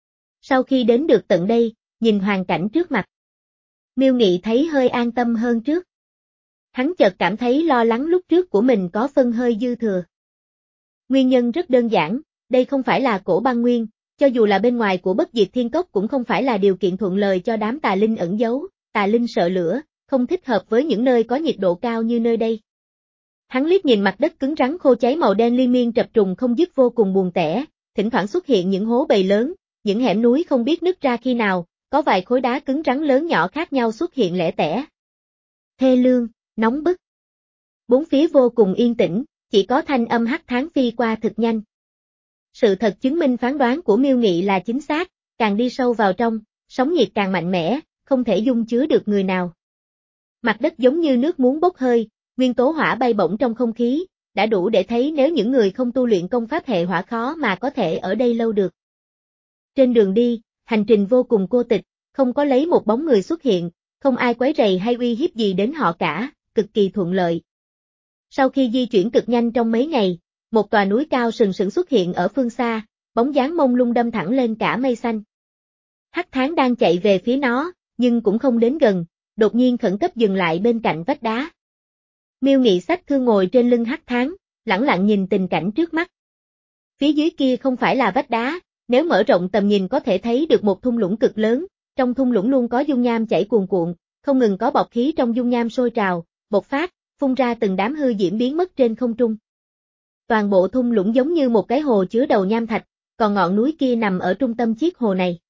Sau khi đến được tận đây, nhìn hoàn cảnh trước mặt, Miêu Nghị thấy hơi an tâm hơn trước. Hắn chợt cảm thấy lo lắng lúc trước của mình có phân hơi dư thừa. Nguyên nhân rất đơn giản, đây không phải là cổ băng nguyên, cho dù là bên ngoài của Bất Diệt Thiên Cốc cũng không phải là điều kiện thuận lợi cho đám tà linh ẩn giấu, tà linh sợ lửa, không thích hợp với những nơi có nhiệt độ cao như nơi đây. Hắn liếc nhìn mặt đất cứng rắn khô cháy màu đen liên miên chập trùng không dứt vô cùng buồn tẻ, thỉnh thoảng xuất hiện những hố bầy lớn, những hẻm núi không biết nứt ra khi nào, có vài khối đá cứng rắn lớn nhỏ khác nhau xuất hiện lẻ tẻ. Thê lương, nóng bức. Bốn phía vô cùng yên tĩnh, chỉ có thanh âm Hắc Tháng phi qua thực nhanh. Sự thật chứng minh phán đoán của Miêu Nghị là chính xác, càng đi sâu vào trong, sóng nhiệt càng mạnh mẽ, không thể dung chứa được người nào. Mặt đất giống như nước muốn bốc hơi, nguyên tố hỏa bay bổng trong không khí, đã đủ để thấy nếu những người không tu luyện công pháp hệ hỏa khó mà có thể ở đây lâu được. Trên đường đi, hành trình vô cùng cô tịch, không có lấy một bóng người xuất hiện, không ai quấy rầy hay uy hiếp gì đến họ cả, cực kỳ thuận lợi. Sau khi di chuyển cực nhanh trong mấy ngày, một tòa núi cao sừng sững xuất hiện ở phương xa, bóng dáng mông lung đâm thẳng lên cả mây xanh. Hắc Tháng đang chạy về phía nó, nhưng cũng không đến gần, đột nhiên khẩn cấp dừng lại bên cạnh vách đá. Miêu Nghị xách thương ngồi trên lưng Hắc Tháng, lẳng lặng nhìn tình cảnh trước mắt. Phía dưới kia không phải là vách đá, nếu mở rộng tầm nhìn có thể thấy được một thung lũng cực lớn, trong thung lũng luôn có dung nham chảy cuồn cuộn, không ngừng có bọt khí trong dung nham sôi trào, bộc phát, phun ra từng đám hư diễm biến mất trên không trung. Toàn bộ thung lũng giống như một cái hồ chứa đầu nham thạch, còn ngọn núi kia nằm ở trung tâm chiếc hồ này.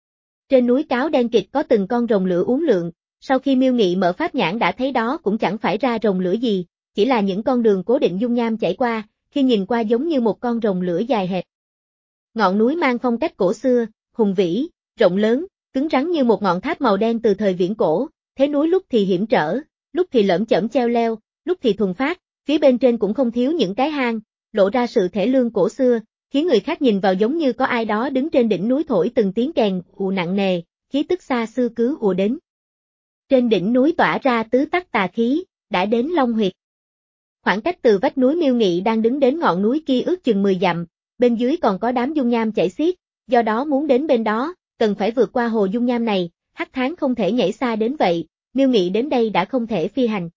Trên núi cáo đen kịt có từng con rồng lửa uốn lượn, sau khi Miêu Nghị mở pháp nhãn đã thấy đó cũng chẳng phải ra rồng lửa gì, chỉ là những con đường cố định dung nham chảy qua, khi nhìn qua giống như một con rồng lửa dài hẹp. Ngọn núi mang phong cách cổ xưa, hùng vĩ, rộng lớn, cứng rắn như một ngọn tháp màu đen từ thời viễn cổ, thế núi lúc thì hiểm trở, lúc thì lởm chởm treo leo, lúc thì thuần phát, phía bên trên cũng không thiếu những cái hang, lộ ra sự thể lương cổ xưa, khiến người khác nhìn vào giống như có ai đó đứng trên đỉnh núi thổi từng tiếng kèn ù nặng nề, khí tức xa xưa cứ ùa đến. Trên đỉnh núi tỏa ra tứ tắc tà khí, đã đến Long Huyệt. Khoảng cách từ vách núi Miêu Nghị đang đứng đến ngọn núi kia ước chừng mười dặm, bên dưới còn có đám dung nham chảy xiết, do đó muốn đến bên đó, cần phải vượt qua hồ dung nham này, Hắc Tháng không thể nhảy xa đến vậy, Miêu Nghị đến đây đã không thể phi hành.